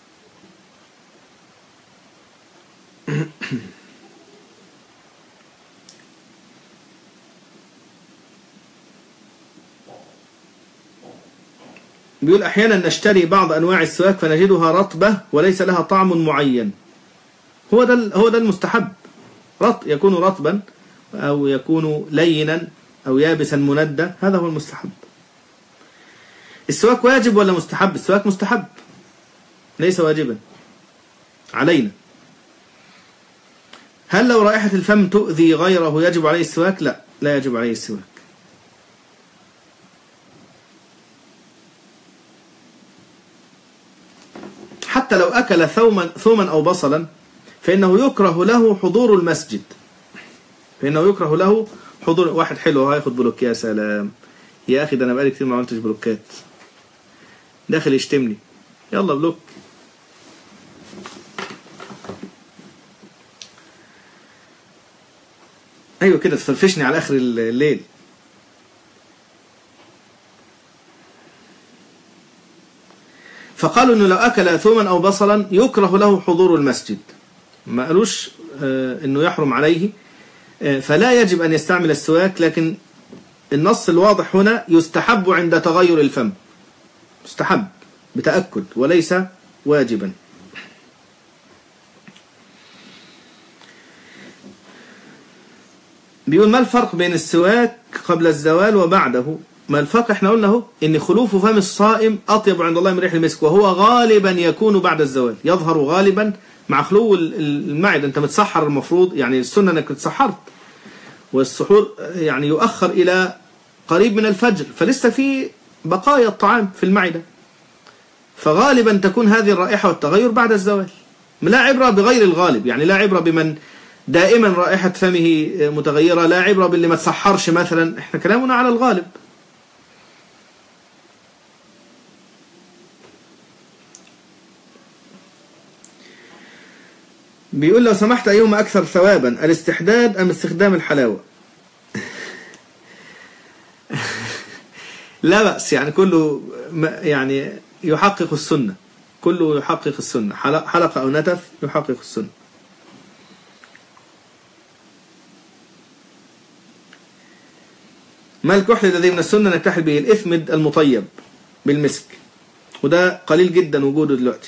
[SPEAKER 1] بيقول احيانا نشتري بعض انواع السواك فنجدها رطبة وليس لها طعم معين. هو ده هو ده المستحب، رط يكون رطبا او يكون لينا او يابسا مندى، هذا هو المستحب. السواك واجب ولا مستحب؟ السواك مستحب ليس واجبا علينا. هل لو رائحة الفم تؤذي غيره يجب عليه السواك؟ لا، لا يجب عليه السواك. حتى لو أكل ثوما, ثوما أو بصلا فإنه يكره له حضور المسجد، فإنه يكره له حضور. واحد حلو هياخد بلوك، يا سلام يا أخي، ده أنا بقالي كتير ما عملتش بلوكات، داخل يشتمني، يلا بلوك. ايوه كده تفرفشني على اخر الليل. فقالوا انه لو اكل ثوما او بصلا يكره له حضور المسجد، ما قالوش انه يحرم عليه، فلا يجب ان يستعمل السواك. لكن النص الواضح هنا يستحب عند تغير الفم، مستحب بتأكد وليس واجبا. بيقول ما الفرق بين السواك قبل الزوال وبعده؟ ما الفرق؟ احنا قلنا اهو ان خلوف فم الصائم اطيب عند الله من ريح المسك، وهو غالبا يكون بعد الزوال، يظهر غالبا مع خلو المعدة. انت متسحر، المفروض يعني السنة انك تسحرت، والسحور يعني يؤخر الى قريب من الفجر، فلسه في بقايا الطعام في المعدة، فغالبا تكون هذه الرائحة والتغير بعد الزوال. لا عبرة بغير الغالب، يعني لا عبرة بمن دائما رائحة فمه متغيرة، لا عبرة باللي ما تسحرش مثلا، احنا كلامنا على الغالب. بيقول لو سمحت أيهما أكثر ثوابا، الاستحداد أم استخدام الحلاوة؟ لا بأس، يعني كله يعني يحقق السنة، كله يحقق السنة، حلقة أو نتف يحقق السنة. ما الكحل الذي من السنة نكتحل به؟ الإثمد المطيب بالمسك، وده قليل جدا وجوده دلوقتي.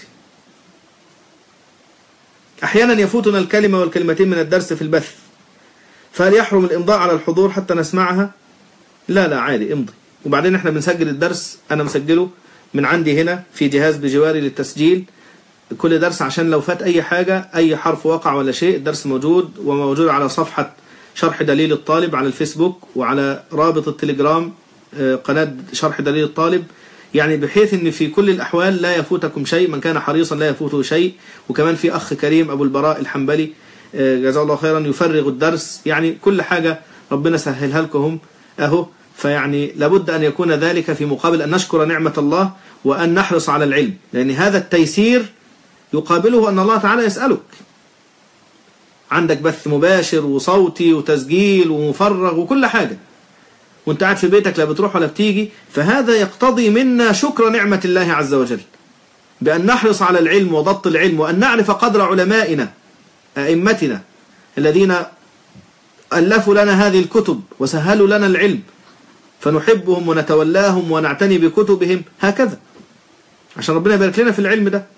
[SPEAKER 1] أحيانا يفوتنا الكلمة والكلمتين من الدرس في البث، فهل يحرم الإمضاء على الحضور حتى نسمعها؟ لا لا عادي امضي. وبعدين احنا بنسجل الدرس، أنا مسجله من عندي هنا في جهاز بجواري للتسجيل كل درس، عشان لو فات أي حاجة أي حرف وقع ولا شيء الدرس موجود، وموجود على صفحة شرح دليل الطالب على الفيسبوك، وعلى رابط التليجرام قناة شرح دليل الطالب، يعني بحيث ان في كل الأحوال لا يفوتكم شيء، من كان حريصا لا يفوته شيء. وكمان في أخ كريم أبو البراء الحنبلي جزاه الله خيرا يفرغ الدرس، يعني كل حاجة ربنا سهلها لكم أهو. فيعني لابد أن يكون ذلك في مقابل أن نشكر نعمة الله وأن نحرص على العلم، لأن هذا التيسير يقابله أن الله تعالى يسألك. عندك بث مباشر وصوتي وتسجيل ومفرغ وكل حاجة، وانت قاعد في بيتك لا بتروح ولا بتيجي، فهذا يقتضي منا شكر نعمة الله عز وجل، بأن نحرص على العلم وضبط العلم، وأن نعرف قدر علمائنا أئمتنا الذين ألفوا لنا هذه الكتب وسهلوا لنا العلم، فنحبهم ونتولاهم ونعتني بكتبهم هكذا، عشان ربنا يبارك لنا في العلم ده.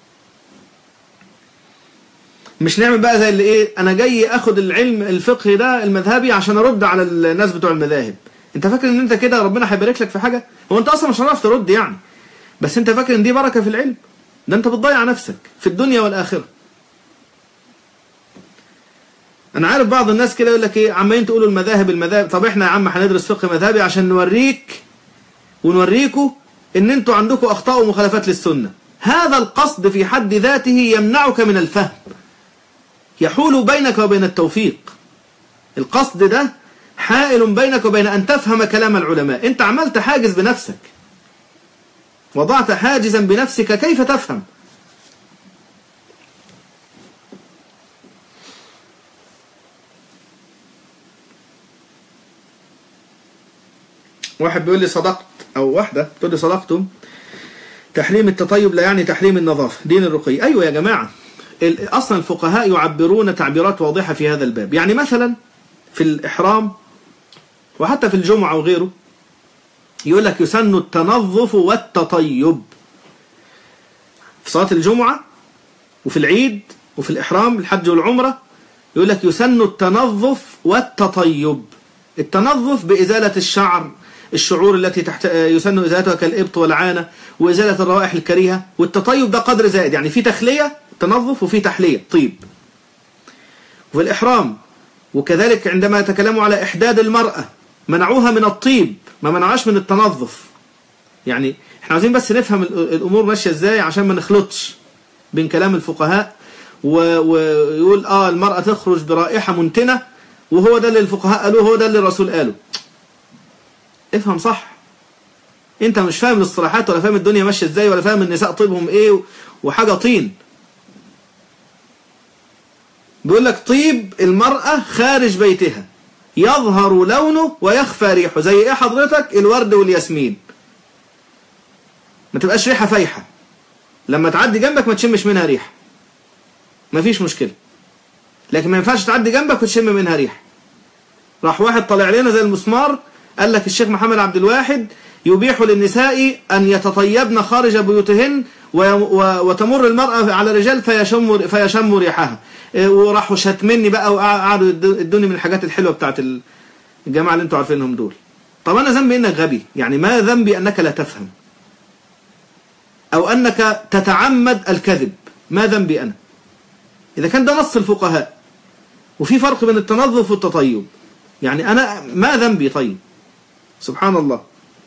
[SPEAKER 1] مش نعمل بقى زي اللي ايه، انا جاي اخد العلم الفقهي ده المذهبي عشان ارد على الناس بتوع المذاهب. انت فاكر ان انت كده ربنا هيبارك لك في حاجه؟ هو انت اصلا مش هتعرف ترد يعني، بس انت فاكر ان دي بركه في العلم؟ ده انت بتضيع نفسك في الدنيا والاخره. انا عارف بعض الناس كده يقول لك ايه، عمالين تقولوا المذاهب المذاهب. طب احنا يا عم هندرس فقه مذهبي عشان نوريك ونوريكوا ان انتوا عندكم اخطاء ومخالفات للسنه. هذا القصد في حد ذاته يمنعك من الفهم، يحول بينك وبين التوفيق. القصد ده حائل بينك وبين أن تفهم كلام العلماء. أنت عملت حاجز بنفسك، وضعت حاجزا بنفسك، كيف تفهم؟ واحد بيقول لي صدقت، أو واحدة تقول لي صدقتم، تحريم التطيب لا يعني تحريم النظافة، دين الرقي. أيوة يا جماعة، أصلا الفقهاء يعبرون تعبيرات واضحة في هذا الباب. يعني مثلا في الإحرام وحتى في الجمعة وغيره يقول لك يسن التنظف والتطيب. في صلاة الجمعة وفي العيد وفي الإحرام الحج والعمرة يقول لك يسن التنظف والتطيب. التنظف بإزالة الشعر، الشعور التي تحت يسن إزالتها كالإبط والعانة، وإزالة الروائح الكريهة. والتطيب ده قدر زائد، يعني في تخلية تنظف وفي تحلية طيب. وفي الإحرام وكذلك عندما يتكلموا على إحداد المرأة منعوها من الطيب، ما منعوهاش من التنظف. يعني احنا عايزين بس نفهم الأمور ماشية ازاي عشان ما نخلطش بين كلام الفقهاء ويقول اه المرأة تخرج برائحة منتنة وهو ده اللي الفقهاء قالوه، هو ده اللي الرسول قاله. افهم صح، انت مش فاهم الاصطلاحات ولا فاهم الدنيا ماشية ازاي ولا فاهم النساء طيبهم ايه وحاجة طين. بيقول لك طيب المرأة خارج بيتها يظهر لونه ويخفى ريحه. زي ايه حضرتك؟ الورد والياسمين. ما تبقاش ريحة فايحة، لما تعدي جنبك ما تشمش منها ريحة، ما فيش مشكلة. لكن ما ينفعش تعدي جنبك وتشم منها ريحة. راح واحد طلع لنا زي المسمار قال لك الشيخ محمد عبد الواحد يبيح للنساء أن يتطيبن خارج بيوتهن وتمر المرأة على الرجال فيشم فيشم ريحها. وراحوا شتمني بقى وقعدوا يدوني من الحاجات الحلوة بتاعت الجماعة اللي انتوا عارفينهم دول. طب أنا ذنبي إنك غبي؟ يعني ما ذنبي أنك لا تفهم أو أنك تتعمد الكذب؟ ما ذنبي أنا؟ إذا كان ده نص الفقهاء وفي فرق بين التنظف والتطيب، يعني أنا ما ذنبي؟ طيب سبحان الله.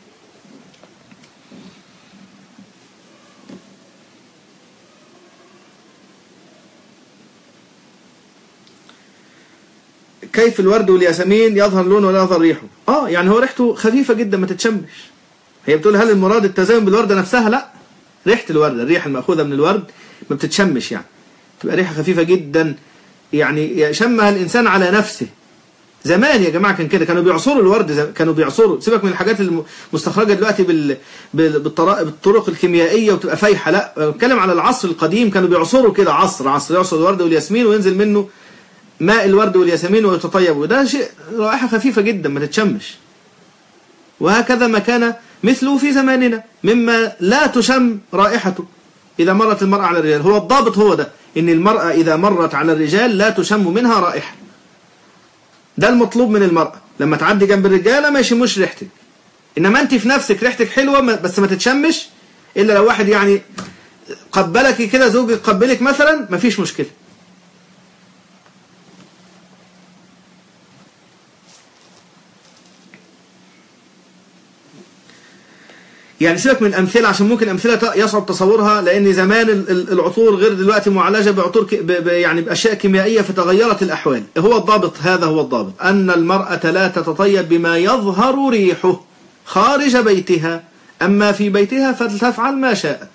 [SPEAKER 1] كيف الورد والياسمين يظهر لونه ولا يظهر ريحه؟ اه يعني هو ريحته خفيفة جدا ما تتشمش. هي بتقول هل المراد التزامن بالوردة نفسها؟ لا، ريحة الوردة، الريحة المأخوذة من الورد ما بتتشمش، يعني تبقى ريحة خفيفة جدا، يعني يشمها الإنسان على نفسه. زمان يا جماعة كان كده، كانوا بيعصروا الورد، كانوا بيعصروا. سيبك من الحاجات المستخرجة دلوقتي بال... بالطرق الكيميائية وتبقى فايحة، لا، بتكلم على العصر القديم. كانوا بيعصروا كده عصر عصر يعصر الورد والياسمين وينزل منه ماء الورد والياسمين ويتطيب، وده شيء رائحة خفيفة جدا ما تتشمش. وهكذا ما كان مثله في زماننا مما لا تشم رائحته إذا مرت المرأة على الرجال. هو الضابط هو ده، إن المرأة إذا مرت على الرجال لا تشم منها رائحة. ده المطلوب من المرأة، لما تعدي جنب الرجالة ما يشموش ريحتك. إنما أنت في نفسك ريحتك حلوة بس ما تتشمش، إلا لو واحد يعني قبلك كده، زوجك قبلك مثلا، ما فيش مشكلة. يعني سيبك من أمثلة عشان ممكن أمثلة يصعب تصورها، لأن زمان العطور غير دلوقتي معالجة بعطور يعني بأشياء كيميائية فتغيرت الأحوال. هو الضابط، هذا هو الضابط، أن المرأة لا تتطيب بما يظهر ريحه خارج بيتها، أما في بيتها فلتفعل ما شاءت.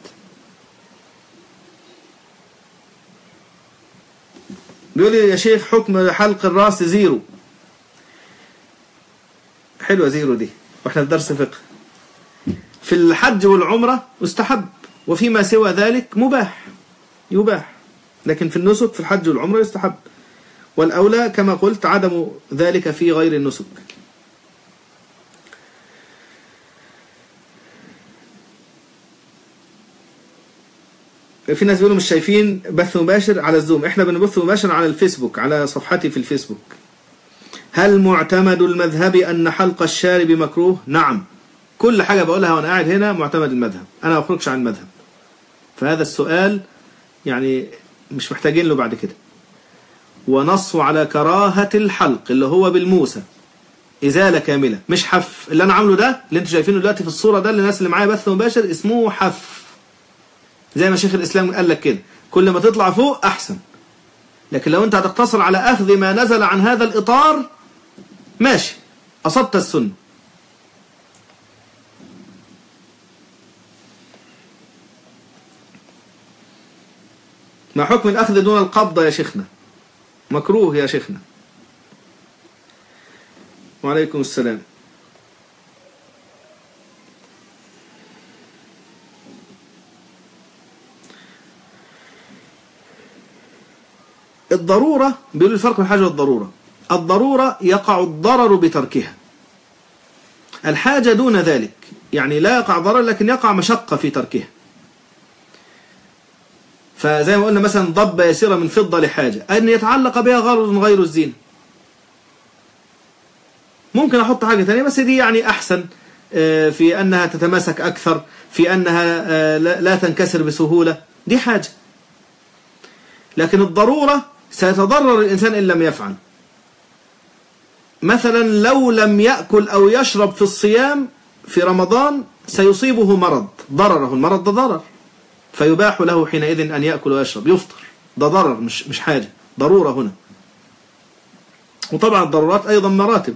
[SPEAKER 1] بيقول لي يا شيخ حكم حلق الرأس زيرو. حلوة زيرو دي، واحنا في درس فقه. في الحج والعمرة مستحب، وفيما سوى ذلك مباح يباح، لكن في النسك في الحج والعمرة يستحب، والأولى كما قلت عدم ذلك في غير النسك. في ناس بيقولوا مش شايفين بث مباشر على الزوم، احنا بنبث مباشر على الفيسبوك، على صفحتي في الفيسبوك. هل معتمد المذهب أن حلق الشارب مكروه؟ نعم، كل حاجة بقولها وأنا قاعد هنا معتمد المذهب، أنا ما أخرجش عن المذهب. فهذا السؤال يعني مش محتاجين له بعد كده. ونصوا على كراهة الحلق اللي هو بالموسى، إزالة كاملة مش حف. اللي أنا عامله ده اللي أنتوا شايفينه دلوقتي في الصورة ده، اللي الناس اللي معايا بث مباشر، اسمه حف. زي ما شيخ الإسلام قال لك كده، كل ما تطلع فوق أحسن. لكن لو أنت هتقتصر على أخذ ما نزل عن هذا الإطار ماشي، أصبت السنة. ما حكم الأخذ دون القبضة يا شيخنا؟ مكروه يا شيخنا. وعليكم السلام. الضرورة، بيقولوا الفرق بين الحاجة والضرورة. الضرورة يقع الضرر بتركها، الحاجة دون ذلك، يعني لا يقع ضرر لكن يقع مشقة في تركها. فزي ما قلنا مثلا ضبة يسيرة من فضة لحاجة، أن يتعلق بها غرض غير الزينة. ممكن أحط حاجة تانية بس دي يعني أحسن في أنها تتماسك أكثر، في أنها لا تنكسر بسهولة، دي حاجة. لكن الضرورة سيتضرر الإنسان إن لم يفعل. مثلا لو لم يأكل أو يشرب في الصيام في رمضان سيصيبه مرض، ضرره، المرض ده ضرر، فيباح له حينئذ أن يأكل ويشرب، يفطر، ده ضرر مش مش حاجة، ضرورة هنا. وطبعا الضرورات أيضا مراتب.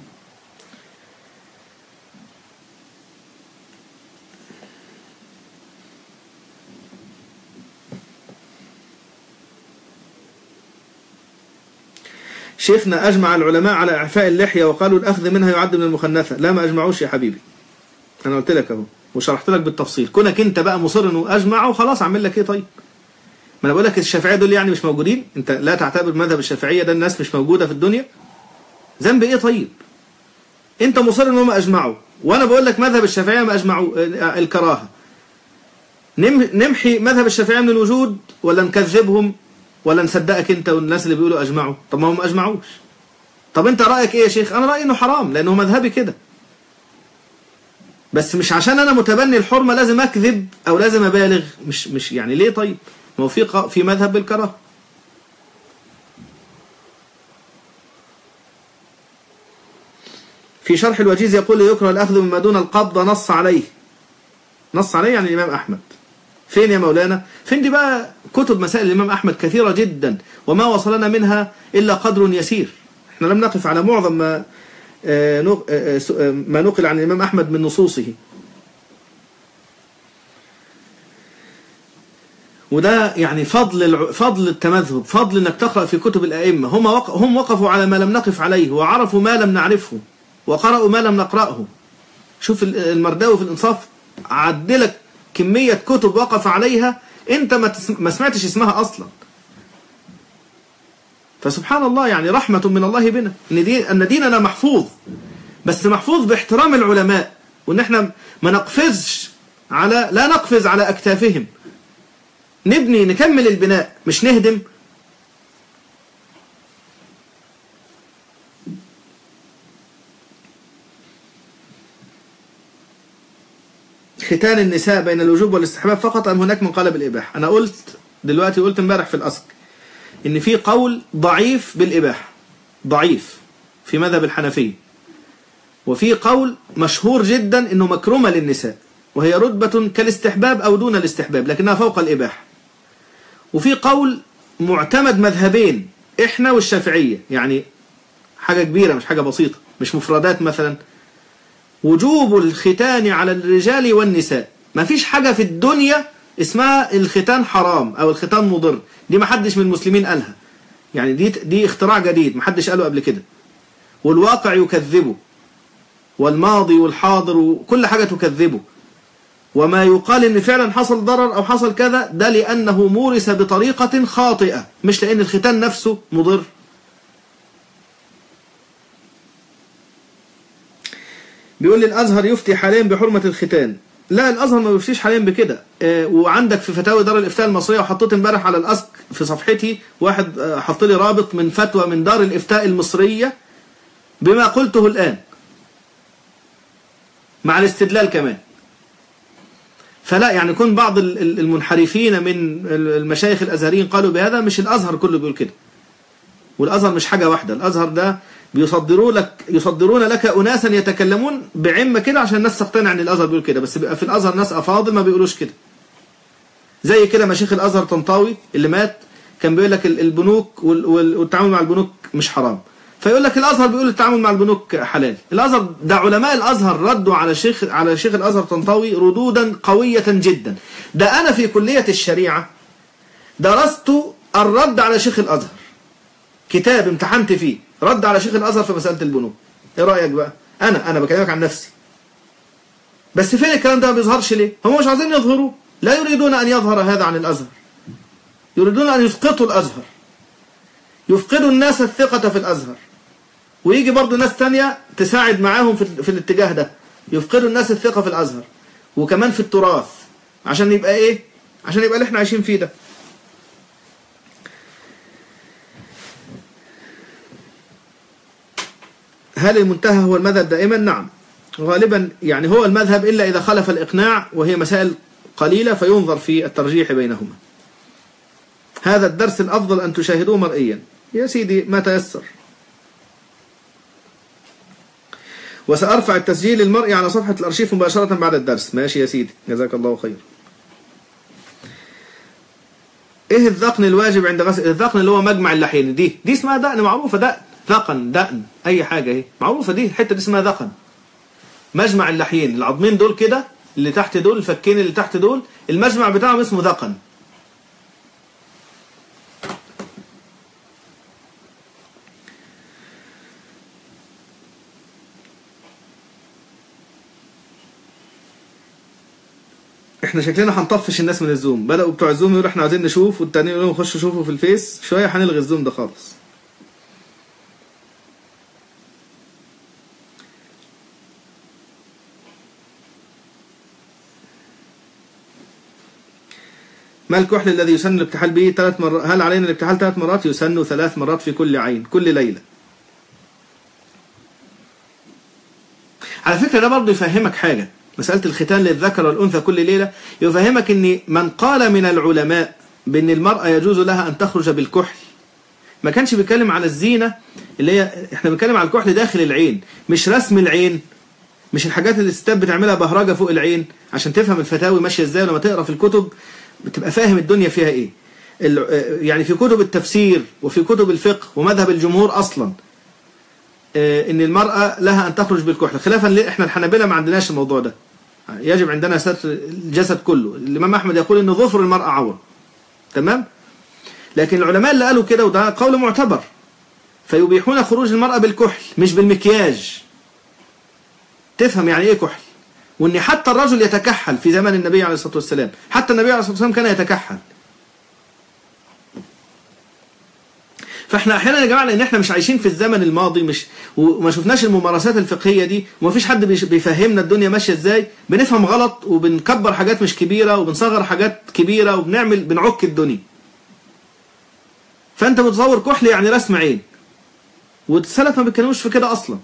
[SPEAKER 1] شيخنا أجمع العلماء على إعفاء اللحية وقالوا الأخذ منها يعد من المخنثة. لا، ما أجمعوش يا حبيبي، أنا قلت لك أهو وشرحت لك بالتفصيل. كونك أنت بقى مصر إنه أجمعه وخلاص، أعمل لك إيه طيب؟ ما أنا بقول لك الشافعية دول يعني مش موجودين، أنت لا تعتبر مذهب الشافعية ده الناس مش موجودة في الدنيا، ذنب إيه طيب؟ أنت مصر إنهم أجمعوا، وأنا بقول لك مذهب الشافعية ما أجمعوا الكراهة. نمحي مذهب الشافعية من الوجود ولا نكذبهم ولا نصدقك انت والناس اللي بيقولوا اجمعوا؟ طب ما هم ما اجمعوش. طب انت رايك ايه يا شيخ؟ انا رايي انه حرام لانه مذهبي كده، بس مش عشان انا متبني الحرمه لازم اكذب او لازم ابالغ، مش مش يعني ليه طيب؟ ما هو في في مذهب بالكراهه. في شرح الوجيز يقول يكره الاخذ مما دون القبضه، نص عليه نص عليه يعني الامام احمد. فين يا مولانا؟ فين دي بقى؟ كتب مسائل الإمام أحمد كثيرة جدا، وما وصلنا منها إلا قدر يسير. احنا لم نقف على معظم ما ما نقل عن الإمام أحمد من نصوصه، وده يعني فضل فضل التمذهب، فضل انك تقرأ في كتب الأئمة. هم هم وقفوا على ما لم نقف عليه، وعرفوا ما لم نعرفه، وقرأوا ما لم نقرأه. شوف المرداوي في الإنصاف عدلك كمية كتب وقف عليها انت ما سمعتش اسمها اصلا. فسبحان الله، يعني رحمة من الله بنا ان, دي أن ديننا محفوظ، بس محفوظ باحترام العلماء، وان احنا ما نقفزش على لا نقفز على اكتافهم، نبني نكمل البناء مش نهدم. ختان النساء بين الوجوب والاستحباب فقط ام هناك من قال بالاباحه؟ انا قلت دلوقتي، قلت امبارح في الاسك ان في قول ضعيف بالاباحه، ضعيف في مذهب الحنفيه، وفي قول مشهور جدا انه مكرمه للنساء وهي رتبه كالاستحباب او دون الاستحباب لكنها فوق الاباحه. وفي قول معتمد مذهبين احنا والشافعيه، يعني حاجه كبيره مش حاجه بسيطه، مش مفردات مثلا، وجوب الختان على الرجال والنساء. ما فيش حاجة في الدنيا اسمها الختان حرام أو الختان مضر، دي ما حدش من المسلمين قالها، يعني دي دي اختراع جديد ما حدش قاله قبل كده، والواقع يكذبه، والماضي والحاضر وكل حاجة تكذبه. وما يقال إن فعلا حصل ضرر أو حصل كذا ده لأنه مورس بطريقة خاطئة، مش لأن الختان نفسه مضر. بيقول لي الأزهر يفتي حاليا بحرمة الختان. لا، الأزهر ما بيفتيش حاليا بكده. اه وعندك في فتاوي دار الإفتاء المصرية، وحطيت امبارح على الأسك في صفحتي واحد اه حط لي رابط من فتوى من دار الإفتاء المصرية بما قلته الآن مع الاستدلال كمان. فلا يعني يكون بعض المنحرفين من المشايخ الأزهريين قالوا بهذا، مش الأزهر كله بيقول كده، والأزهر مش حاجة واحدة. الأزهر ده بيصدروا لك يصدرون لك أناسا يتكلمون بعمة كده عشان الناس تقتنع ان الأزهر بيقول كده، بس بيبقى في الأزهر ناس أفاضل ما بيقولوش كده. زي كده مشيخ الأزهر طنطاوي اللي مات كان بيقول لك البنوك والتعامل مع البنوك مش حرام، فيقول لك الأزهر بيقول التعامل مع البنوك حلال. الأزهر ده علماء الأزهر ردوا على شيخ على شيخ الأزهر طنطاوي ردودا قوية جدا. ده أنا في كلية الشريعة درست الرد على شيخ الأزهر، كتاب امتحنت فيه رد على شيخ الأزهر في مسألة البنوك. ايه رأيك بقى؟ انا انا بكلمك عن نفسي. بس فين الكلام ده ما بيظهرش ليه؟ هم مش عايزين يظهروه، لا يريدون ان يظهر هذا عن الأزهر، يريدون ان يسقطوا الأزهر، يفقدوا الناس الثقة في الأزهر، ويجي برضو ناس تانية تساعد معاهم في, في الاتجاه ده، يفقدوا الناس الثقة في الأزهر وكمان في التراث، عشان يبقى ايه؟ عشان يبقى اللي احنا عايشين فيه ده. هل المنتهى هو المذهب دائما؟ نعم غالبا، يعني هو المذهب إلا إذا خلف الإقناع، وهي مسائل قليلة فينظر في الترجيح بينهما. هذا الدرس الأفضل أن تشاهدوه مرئيا. يا سيدي ما تيسر. وسأرفع التسجيل المرئي على صفحة الأرشيف مباشرة بعد الدرس. ماشي يا سيدي، جزاك الله خير. إيه الذقن الواجب عند غسل؟ الذقن اللي هو مجمع اللحيين، دي دي اسمها دقن معروفة، دقن ذقن دقن أي حاجة اهي معروفة، دي الحتة دي اسمها ذقن. مجمع اللحيين، العظمين دول كده اللي تحت دول، الفكين اللي تحت دول، المجمع بتاعهم اسمه ذقن. احنا شكلنا هنطفش الناس من الزوم. بدأوا بتوع الزوم يقولوا احنا عايزين نشوف، والتانيين يقولوا خشوا شوفوا في الفيس، شوية هنلغي الزوم ده خالص. ما الكحل الذي يسن الابتحال به ثلاث مرات؟ هل علينا الابتحال ثلاث مرات؟ يسن ثلاث مرات في كل عين كل ليلة. على فكرة ده برضه يفهمك حاجة، مسألة الختان للذكر والأنثى كل ليلة، يفهمك ان من قال من العلماء بأن المرأة يجوز لها أن تخرج بالكحل ما كانش بيتكلم على الزينة اللي هي، احنا بنتكلم على الكحل داخل العين، مش رسم العين، مش الحاجات اللي الستات بتعملها بهرجة فوق العين، عشان تفهم الفتاوي ماشية ازاي. ولما تقرأ في الكتب بتبقى فاهم الدنيا فيها ايه. يعني في كتب التفسير وفي كتب الفقه ومذهب الجمهور اصلا ان المرأة لها ان تخرج بالكحل، خلافا احنا الحنابلة ما عندناش الموضوع ده، يجب عندنا ستر الجسد كله. الامام احمد يقول ان ظفر المرأة عورة، تمام، لكن العلماء اللي قالوا كده وده قول معتبر، فيبيحون خروج المرأة بالكحل مش بالمكياج. تفهم يعني ايه كحل، وان حتى الرجل يتكحل في زمن النبي عليه الصلاة والسلام، حتى النبي عليه الصلاة والسلام كان يتكحل. فاحنا احيانا يا جماعه، لان احنا مش عايشين في الزمن الماضي، مش وما شفناش الممارسات الفقهيه دي، ومفيش حد بيفهمنا الدنيا ماشيه ازاي، بنفهم غلط وبنكبر حاجات مش كبيره وبنصغر حاجات كبيره وبنعمل بنعك الدنيا. فانت متصور كحل يعني رسم عين، والسلف ما بيتكلموش في كده اصلا.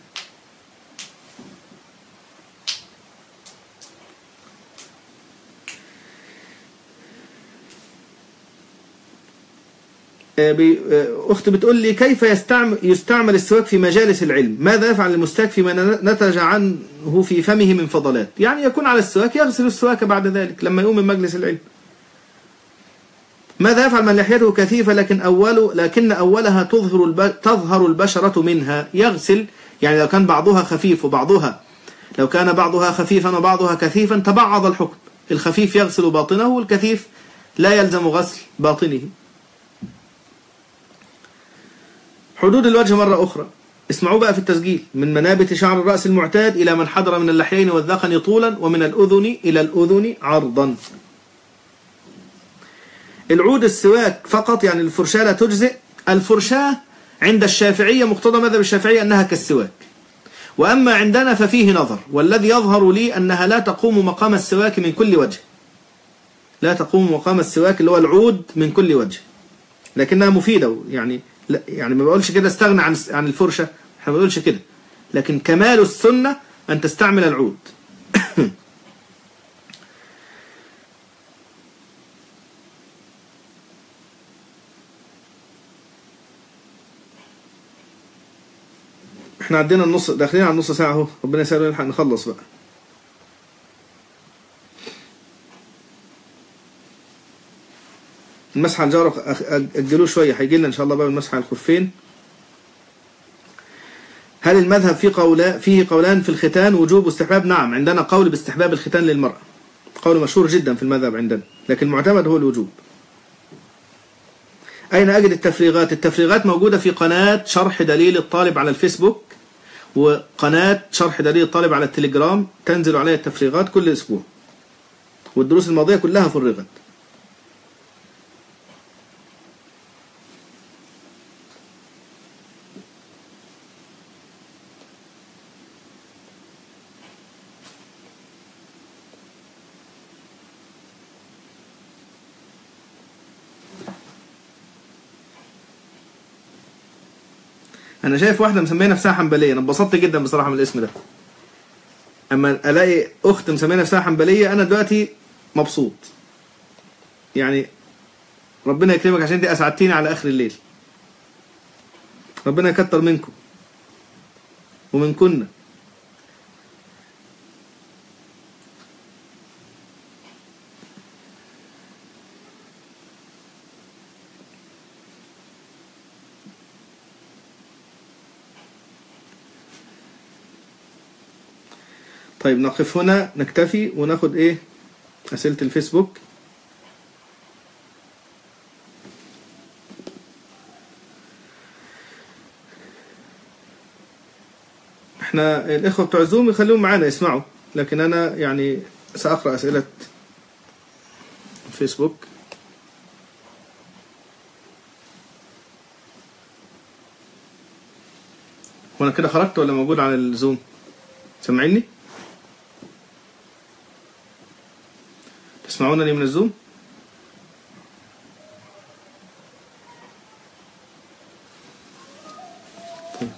[SPEAKER 1] أخت بتقول لي كيف يستعمل, يستعمل السواك في مجالس العلم؟ ماذا يفعل المستاك فيما نتج عنه في فمه من فضلات؟ يعني يكون على السواك يغسل السواك بعد ذلك لما يقوم من مجلس العلم. ماذا يفعل من لحيته كثيفة لكن أول لكن أولها تظهر الب... تظهر البشرة منها؟ يغسل، يعني لو كان بعضها خفيف وبعضها لو كان بعضها خفيفا وبعضها كثيفا تبعض الحكم. الخفيف يغسل باطنه والكثيف لا يلزم غسل باطنه. حدود الوجه مرة أخرى، اسمعوا بقى في التسجيل: من منابت شعر الرأس المعتاد إلى من حضر من اللحيين والذقن طولا، ومن الأذن إلى الأذن عرضا. العود السواك فقط، يعني الفرشاة لا تجزئ. الفرشاة عند الشافعية مقتضى مذهب الشافعية أنها كالسواك، وأما عندنا ففيه نظر، والذي يظهر لي أنها لا تقوم مقام السواك من كل وجه، لا تقوم مقام السواك اللي هو العود من كل وجه، لكنها مفيدة. يعني لا، يعني ما بقولش كده استغنى عن عن الفرشة، احنا ما بقولش كده، لكن كمال السنة أن تستعمل العود. احنا عندنا النص، داخلين على النص ساعة اهو، ربنا يسهل ونلحق نخلص بقى. المسح على الجورب أجلوه شوية، هيجي لنا إن شاء الله بقى المسح على الخفين. هل المذهب فيه قولا فيه قولان في الختان وجوب واستحباب؟ نعم، عندنا قول باستحباب الختان للمرأة، قول مشهور جدا في المذهب عندنا، لكن المعتمد هو الوجوب. أين أجد التفريغات؟ التفريغات موجودة في قناة شرح دليل الطالب على الفيسبوك، وقناة شرح دليل الطالب على التليجرام، تنزل عليها التفريغات كل أسبوع، والدروس الماضية كلها فرغت. أنا شايف واحدة مسمية نفسها حنبلية، أنا اتبسطت جدا بصراحة من الاسم ده. أما ألاقي أخت مسمية نفسها حنبلية أنا دلوقتي مبسوط. يعني ربنا يكرمك عشان دي أسعدتيني على آخر الليل. ربنا يكتر منكم ومن كنا. طيب نقف هنا، نكتفي وناخد ايه أسئلة الفيسبوك. احنا الإخوة بتوع زوم يخليهم معانا يسمعوا، لكن أنا يعني سأقرأ أسئلة الفيسبوك. وانا كده خرجت ولا موجود على الزوم؟ سمعيني؟ تسمعونني من الزوم؟ طيب.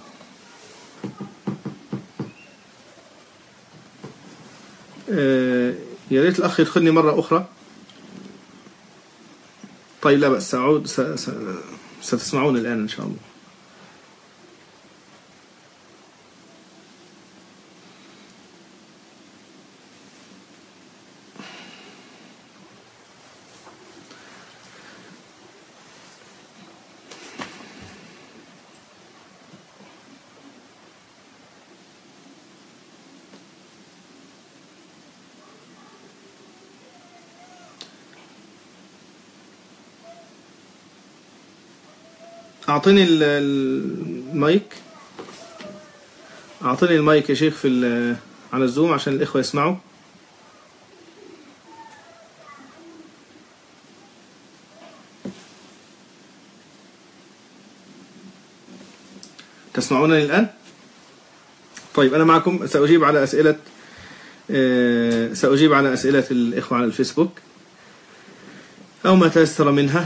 [SPEAKER 1] آه يا ريت الأخ يدخلني مرة أخرى. طيب لا بأس، سأعود س... س... ستسمعون الآن إن شاء الله. أعطيني المايك، أعطيني المايك يا شيخ في على الزوم عشان الإخوة يسمعوا. تسمعونني الآن؟ طيب أنا معكم سأجيب على أسئلة سأجيب على أسئلة الإخوة على الفيسبوك أو ما تيسر منها.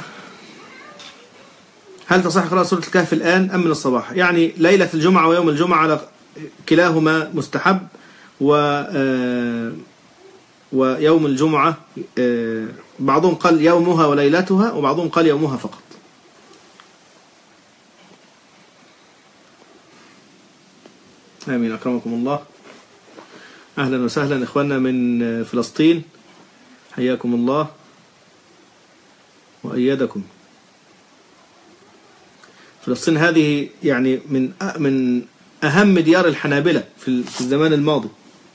[SPEAKER 1] هل تصح قراءة سورة الكهف الآن أم من الصباح؟ يعني ليلة الجمعة ويوم الجمعة على كلاهما مستحب، و ويوم الجمعة بعضهم قال يومها وليلتها وبعضهم قال يومها فقط. آمين. أكرمكم الله. أهلا وسهلا إخواننا من فلسطين، حياكم الله وأيدكم. فلسطين هذه يعني من من أهم ديار الحنابلة في الزمان الماضي.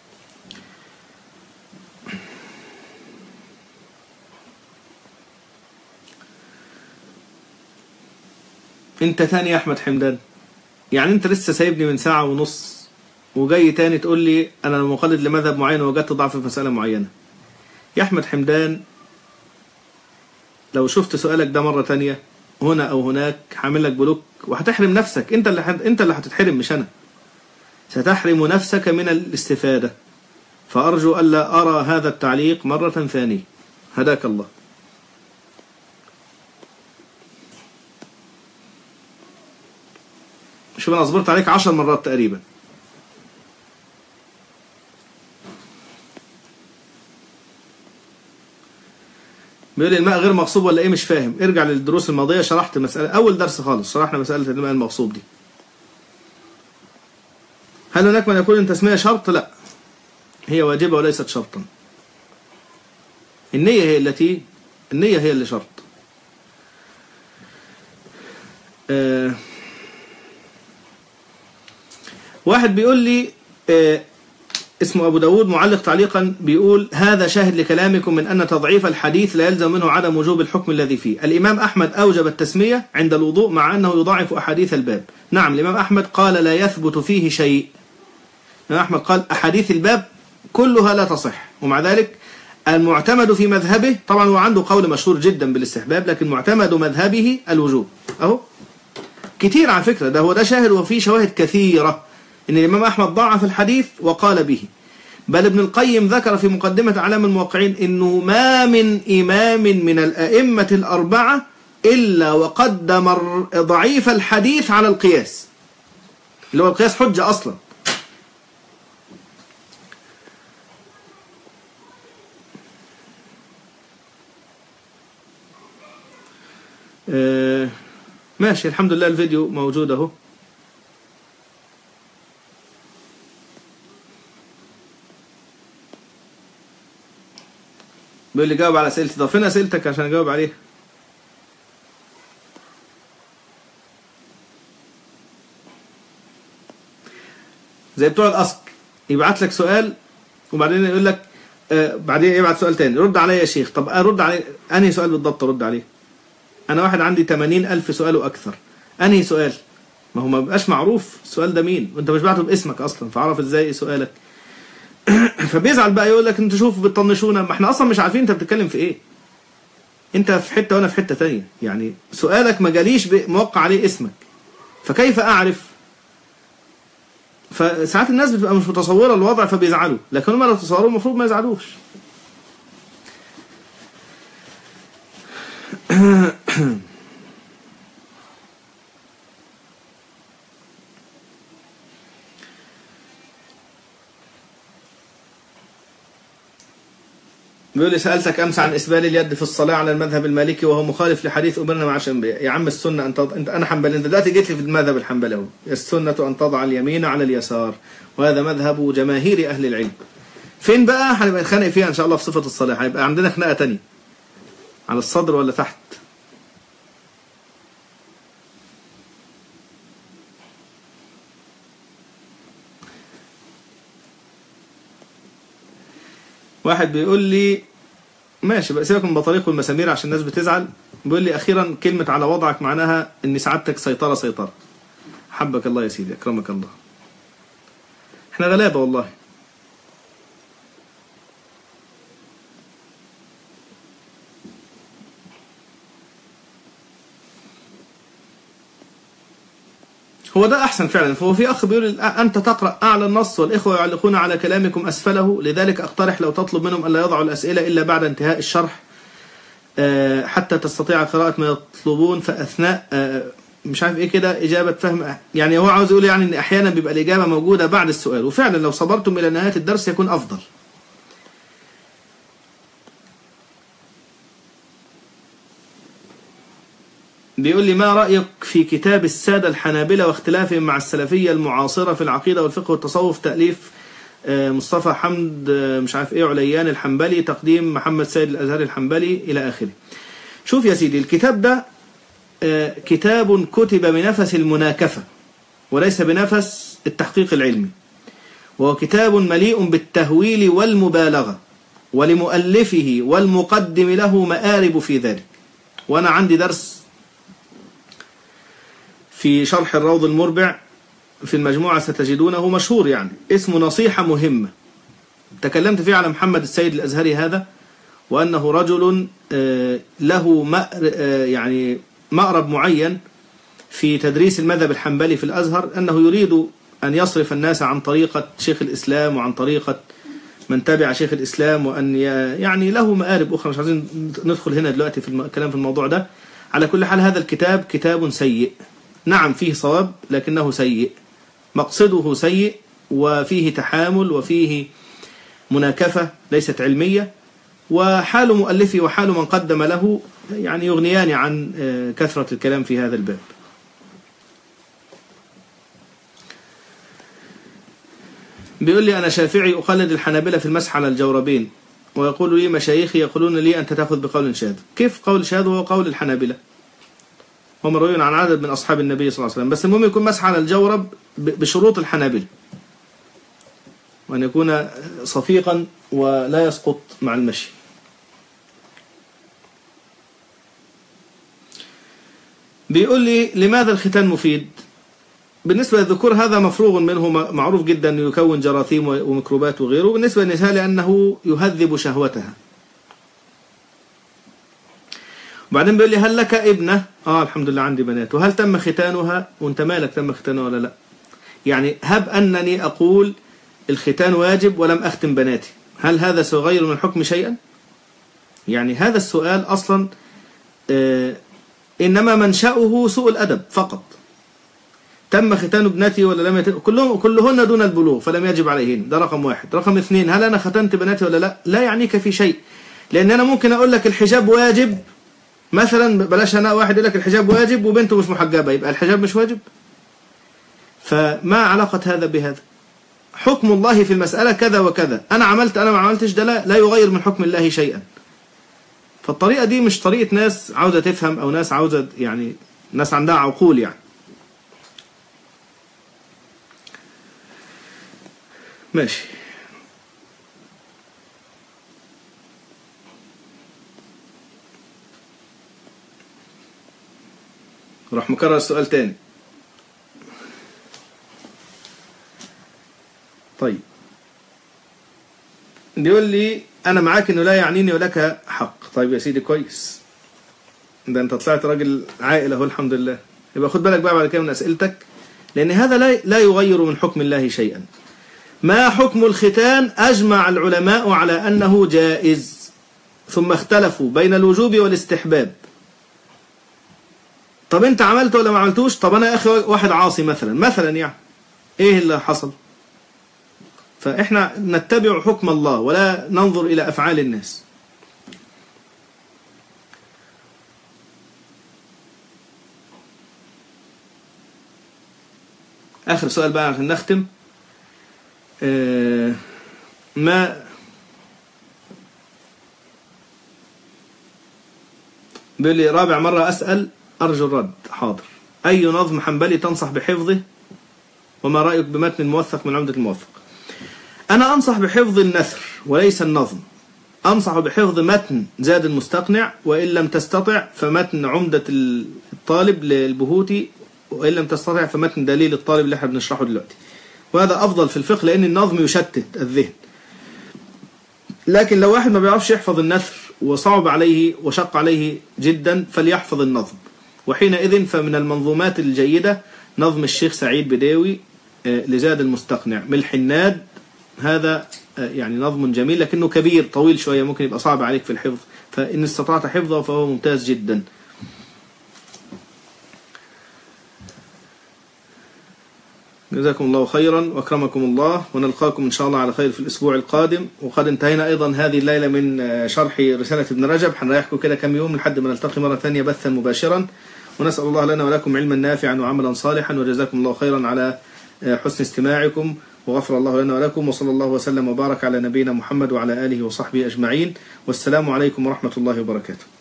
[SPEAKER 1] أنت تاني يا أحمد حمدان، يعني أنت لسه سايبني من ساعة ونص وجاي تاني تقول لي أنا مقلد لمذهب معين ووجدت ضعف في مسألة معينة. يا أحمد حمدان لو شفت سؤالك ده مرة تانية هنا أو هناك هعمل لك بلوك وهتحرم نفسك. أنت اللي حد... أنت اللي هتتحرم مش أنا. ستحرم نفسك من الاستفادة. فأرجو ألا أرى هذا التعليق مرة ثانية. هداك الله. شوف أنا صبرت عليك عشر مرات تقريبا. بيقول لي الماء غير مغصوب ولا ايه؟ مش فاهم. ارجع للدروس الماضيه، شرحت مساله اول درس خالص، شرحنا مساله الماء المغصوب دي. هل هناك من يقول ان تسميه شرط؟ لا، هي واجبه وليست شرطا. النيه هي التي النيه هي اللي شرط. آه واحد بيقول لي آه اسمه أبو داود معلق تعليقا بيقول هذا شاهد لكلامكم من أن تضعيف الحديث لا يلزم منه عدم وجوب الحكم الذي فيه. الإمام أحمد أوجب التسمية عند الوضوء مع أنه يضاعف أحاديث الباب. نعم، الإمام أحمد قال لا يثبت فيه شيء. الإمام أحمد قال أحاديث الباب كلها لا تصح، ومع ذلك المعتمد في مذهبه، طبعا هو عنده قول مشهور جدا بالاستحباب، لكن معتمد مذهبه الوجوب. أهو كتير على فكرة، ده هو ده شاهد وفيه شواهد كثيرة إن الإمام أحمد ضعف الحديث وقال به. بل ابن القيم ذكر في مقدمة أعلام الموقعين إنه ما من إمام من الأئمة الأربعة إلا وقدم ضعيف الحديث على القياس، اللي هو القياس حجة أصلا. آه ماشي، الحمد لله الفيديو موجود أهو. بيقول لي جاوب على أسئلتي. طب فين أسئلتك عشان أجاوب عليها؟ زي بتوع الأسك، يبعت لك سؤال وبعدين يقول لك آه بعدين يبعت سؤال تاني، رد عليا يا شيخ. طب أرد عليه أنهي سؤال بالضبط أرد عليه؟ أنا واحد عندي ثمانين ألف سؤال وأكثر، أنهي سؤال؟ ما هو ما بقاش معروف السؤال ده مين، وأنت مش بعته باسمك أصلا، فعرف إزاي سؤالك؟ فبيزعل بقى يقول لك انتوا شوفوا بتطنشونا، ما احنا اصلا مش عارفين انت بتتكلم في ايه. انت في حته وانا في حته ثانيه، يعني سؤالك ما جاليش موقع عليه اسمك، فكيف اعرف؟ فساعات الناس بتبقى مش متصوره الوضع فبيزعلوا، لكن هم لو تصوروا المفروض ما يزعلوش. بيقول لي سألتك أمس عن إسبال اليد في الصلاة على المذهب المالكي وهو مخالف لحديث أمرنا مع الأنبياء. يا عم السنة أن تضع... أنت أنا حنبلي، أنت دلوقتي جيت لي في المذهب الحنبلي أهو. السنة أن تضع اليمين على اليسار، وهذا مذهب جماهير أهل العلم. فين بقى هنبقى نتخانق فيها إن شاء الله في صفة الصلاة، هيبقى عندنا خناقة تانية على الصدر ولا تحت. واحد بيقول لي ماشي بقى سيبك من البطاريق والمسامير عشان الناس بتزعل. بيقول لي أخيرا كلمة على وضعك معناها إن سعادتك سيطرة سيطرة. حبك الله يا سيدي، أكرمك الله. احنا غلابة والله. هو ده أحسن فعلا. فهو في أخ بيقول أنت تقرأ أعلى النص والإخوة يعلقون على كلامكم أسفله، لذلك أقترح لو تطلب منهم ألا يضعوا الأسئلة إلا بعد انتهاء الشرح حتى تستطيع قراءة ما يطلبون، فأثناء مش عارف إيه كده إجابة فهم. يعني هو عاوز يقول يعني إن أحيانا بيبقى الإجابة موجودة بعد السؤال، وفعلا لو صبرتم إلى نهاية الدرس يكون أفضل. بيقول لي ما رأيك في كتاب السادة الحنابلة واختلافهم مع السلفية المعاصرة في العقيدة والفقه والتصوف، تأليف مصطفى حمد مش عارف ايه عليان الحنبلي، تقديم محمد سيد الأزهري الحنبلي إلى آخره. شوف يا سيدي، الكتاب ده كتاب كتب بنفس المناكفة وليس بنفس التحقيق العلمي، وهو كتاب مليء بالتهويل والمبالغة، ولمؤلفه والمقدم له مآرب في ذلك. وأنا عندي درس في شرح الروض المربع في المجموعة ستجدونه مشهور، يعني اسمه نصيحة مهمة، تكلمت فيه على محمد السيد الأزهري هذا، وأنه رجل له يعني مأرب معين في تدريس المذهب الحنبلي في الأزهر، أنه يريد أن يصرف الناس عن طريقة شيخ الإسلام وعن طريقة من تابع شيخ الإسلام، وأن يعني له مآرب أخرى، مش عايزين ندخل هنا دلوقتي في الكلام في الموضوع ده. على كل حال هذا الكتاب كتاب سيء، نعم فيه صواب لكنه سيء، مقصده سيء، وفيه تحامل وفيه مناكفة ليست علمية، وحال مؤلفه وحال من قدم له يعني يغنيان عن كثرة الكلام في هذا الباب. بيقول لي أنا شافعي أقلد الحنابلة في المسح على الجوربين، ويقول لي مشايخي يقولون لي أنت تأخذ بقول شاذ. كيف قول شاذ وهو قول الحنابلة؟ هم مرويون عن عدد من أصحاب النبي صلى الله عليه وسلم، بس المهم يكون مسح على الجورب بشروط الحنابلة، وأن يكون صفيقا ولا يسقط مع المشي. بيقول لي لماذا الختان مفيد؟ بالنسبة للذكور هذا مفروغ منه، معروف جدا أنه يكون جراثيم وميكروبات وغيره. بالنسبة للنساء لأنه يهذب شهوتها. وبعدين بيقول لي هل لك ابنة؟ آه الحمد لله عندي بنات. وهل تم ختانها؟ وانت مالك تم ختانها ولا لا؟ يعني هب أنني أقول الختان واجب ولم أختم بناتي، هل هذا سيغير من الحكم شيئا؟ يعني هذا السؤال أصلا آه إنما منشأه سوء الأدب فقط. تم ختان ابنتي ولا لم يتم؟ كلهم كلهن دون البلوغ فلم يجب عليهن، ده رقم واحد. رقم اثنين، هل أنا ختنت بناتي ولا لا؟ لا يعنيك في شيء، لأن أنا ممكن أقول لك الحجاب واجب مثلا، بلاش أنا واحد يقول لك الحجاب واجب وبنته مش محجبة، يبقى الحجاب مش واجب؟ فما علاقة هذا بهذا؟ حكم الله في المسألة كذا وكذا، أنا عملت أنا ما عملتش، ده لا, لا يغير من حكم الله شيئا. فالطريقة دي مش طريقة ناس عاوزة تفهم، أو ناس عاوزة يعني ناس عندها عقول يعني. ماشي. راح مكرر السؤال تاني. طيب بيقول لي أنا معاك إنه لا يعنيني ولك حق. طيب يا سيدي كويس، ده أنت طلعت راجل عاقل أهو الحمد لله. يبقى خد بالك بقى بعد كده من أسئلتك، لأن هذا لا لا يغير من حكم الله شيئا. ما حكم الختان؟ أجمع العلماء على أنه جائز، ثم اختلفوا بين الوجوب والاستحباب. طب أنت عملته ولا ما عملتوش؟ طب أنا يا أخي واحد عاصي مثلا مثلا يعني إيه اللي حصل؟ فإحنا نتبع حكم الله ولا ننظر إلى أفعال الناس. آخر سؤال بقى عشان نختم. آه ما بيقول لي رابع مرة أسأل أرجو الرد. حاضر. أي نظم حنبلي تنصح بحفظه؟ وما رأيك بمتن الموثق من عمدة الموثق؟ أنا أنصح بحفظ النثر وليس النظم. أنصح بحفظ متن زاد المستقنع، وإن لم تستطع فمتن عمدة الطالب للبهوتي، وإن لم تستطع فمتن دليل الطالب اللي احنا بنشرحه دلوقتي. وهذا أفضل في الفقه، لأن النظم يشتت الذهن. لكن لو واحد ما بيعرفش يحفظ النثر وصعب عليه وشق عليه جدا فليحفظ النظم، وحينئذ فمن المنظومات الجيدة نظم الشيخ سعيد بديوي لزاد المستقنع من الحناد. هذا يعني نظم جميل لكنه كبير طويل شوية، ممكن يبقى صعب عليك في الحفظ، فإن استطعت حفظه فهو ممتاز جدا. جزاكم الله خيرا وأكرمكم الله، ونلقاكم إن شاء الله على خير في الأسبوع القادم. وقد انتهينا أيضا هذه الليلة من شرح رسالة ابن رجب، حنريحكم كده كم يوم لحد ما نلتقي مرة ثانية بثا مباشرا، ونسأل الله لنا ولكم علما نافعا وعملا صالحا، وجزاكم الله خيرا على حسن استماعكم، وغفر الله لنا ولكم، وصلى الله وسلم وبارك على نبينا محمد وعلى آله وصحبه أجمعين، والسلام عليكم ورحمة الله وبركاته.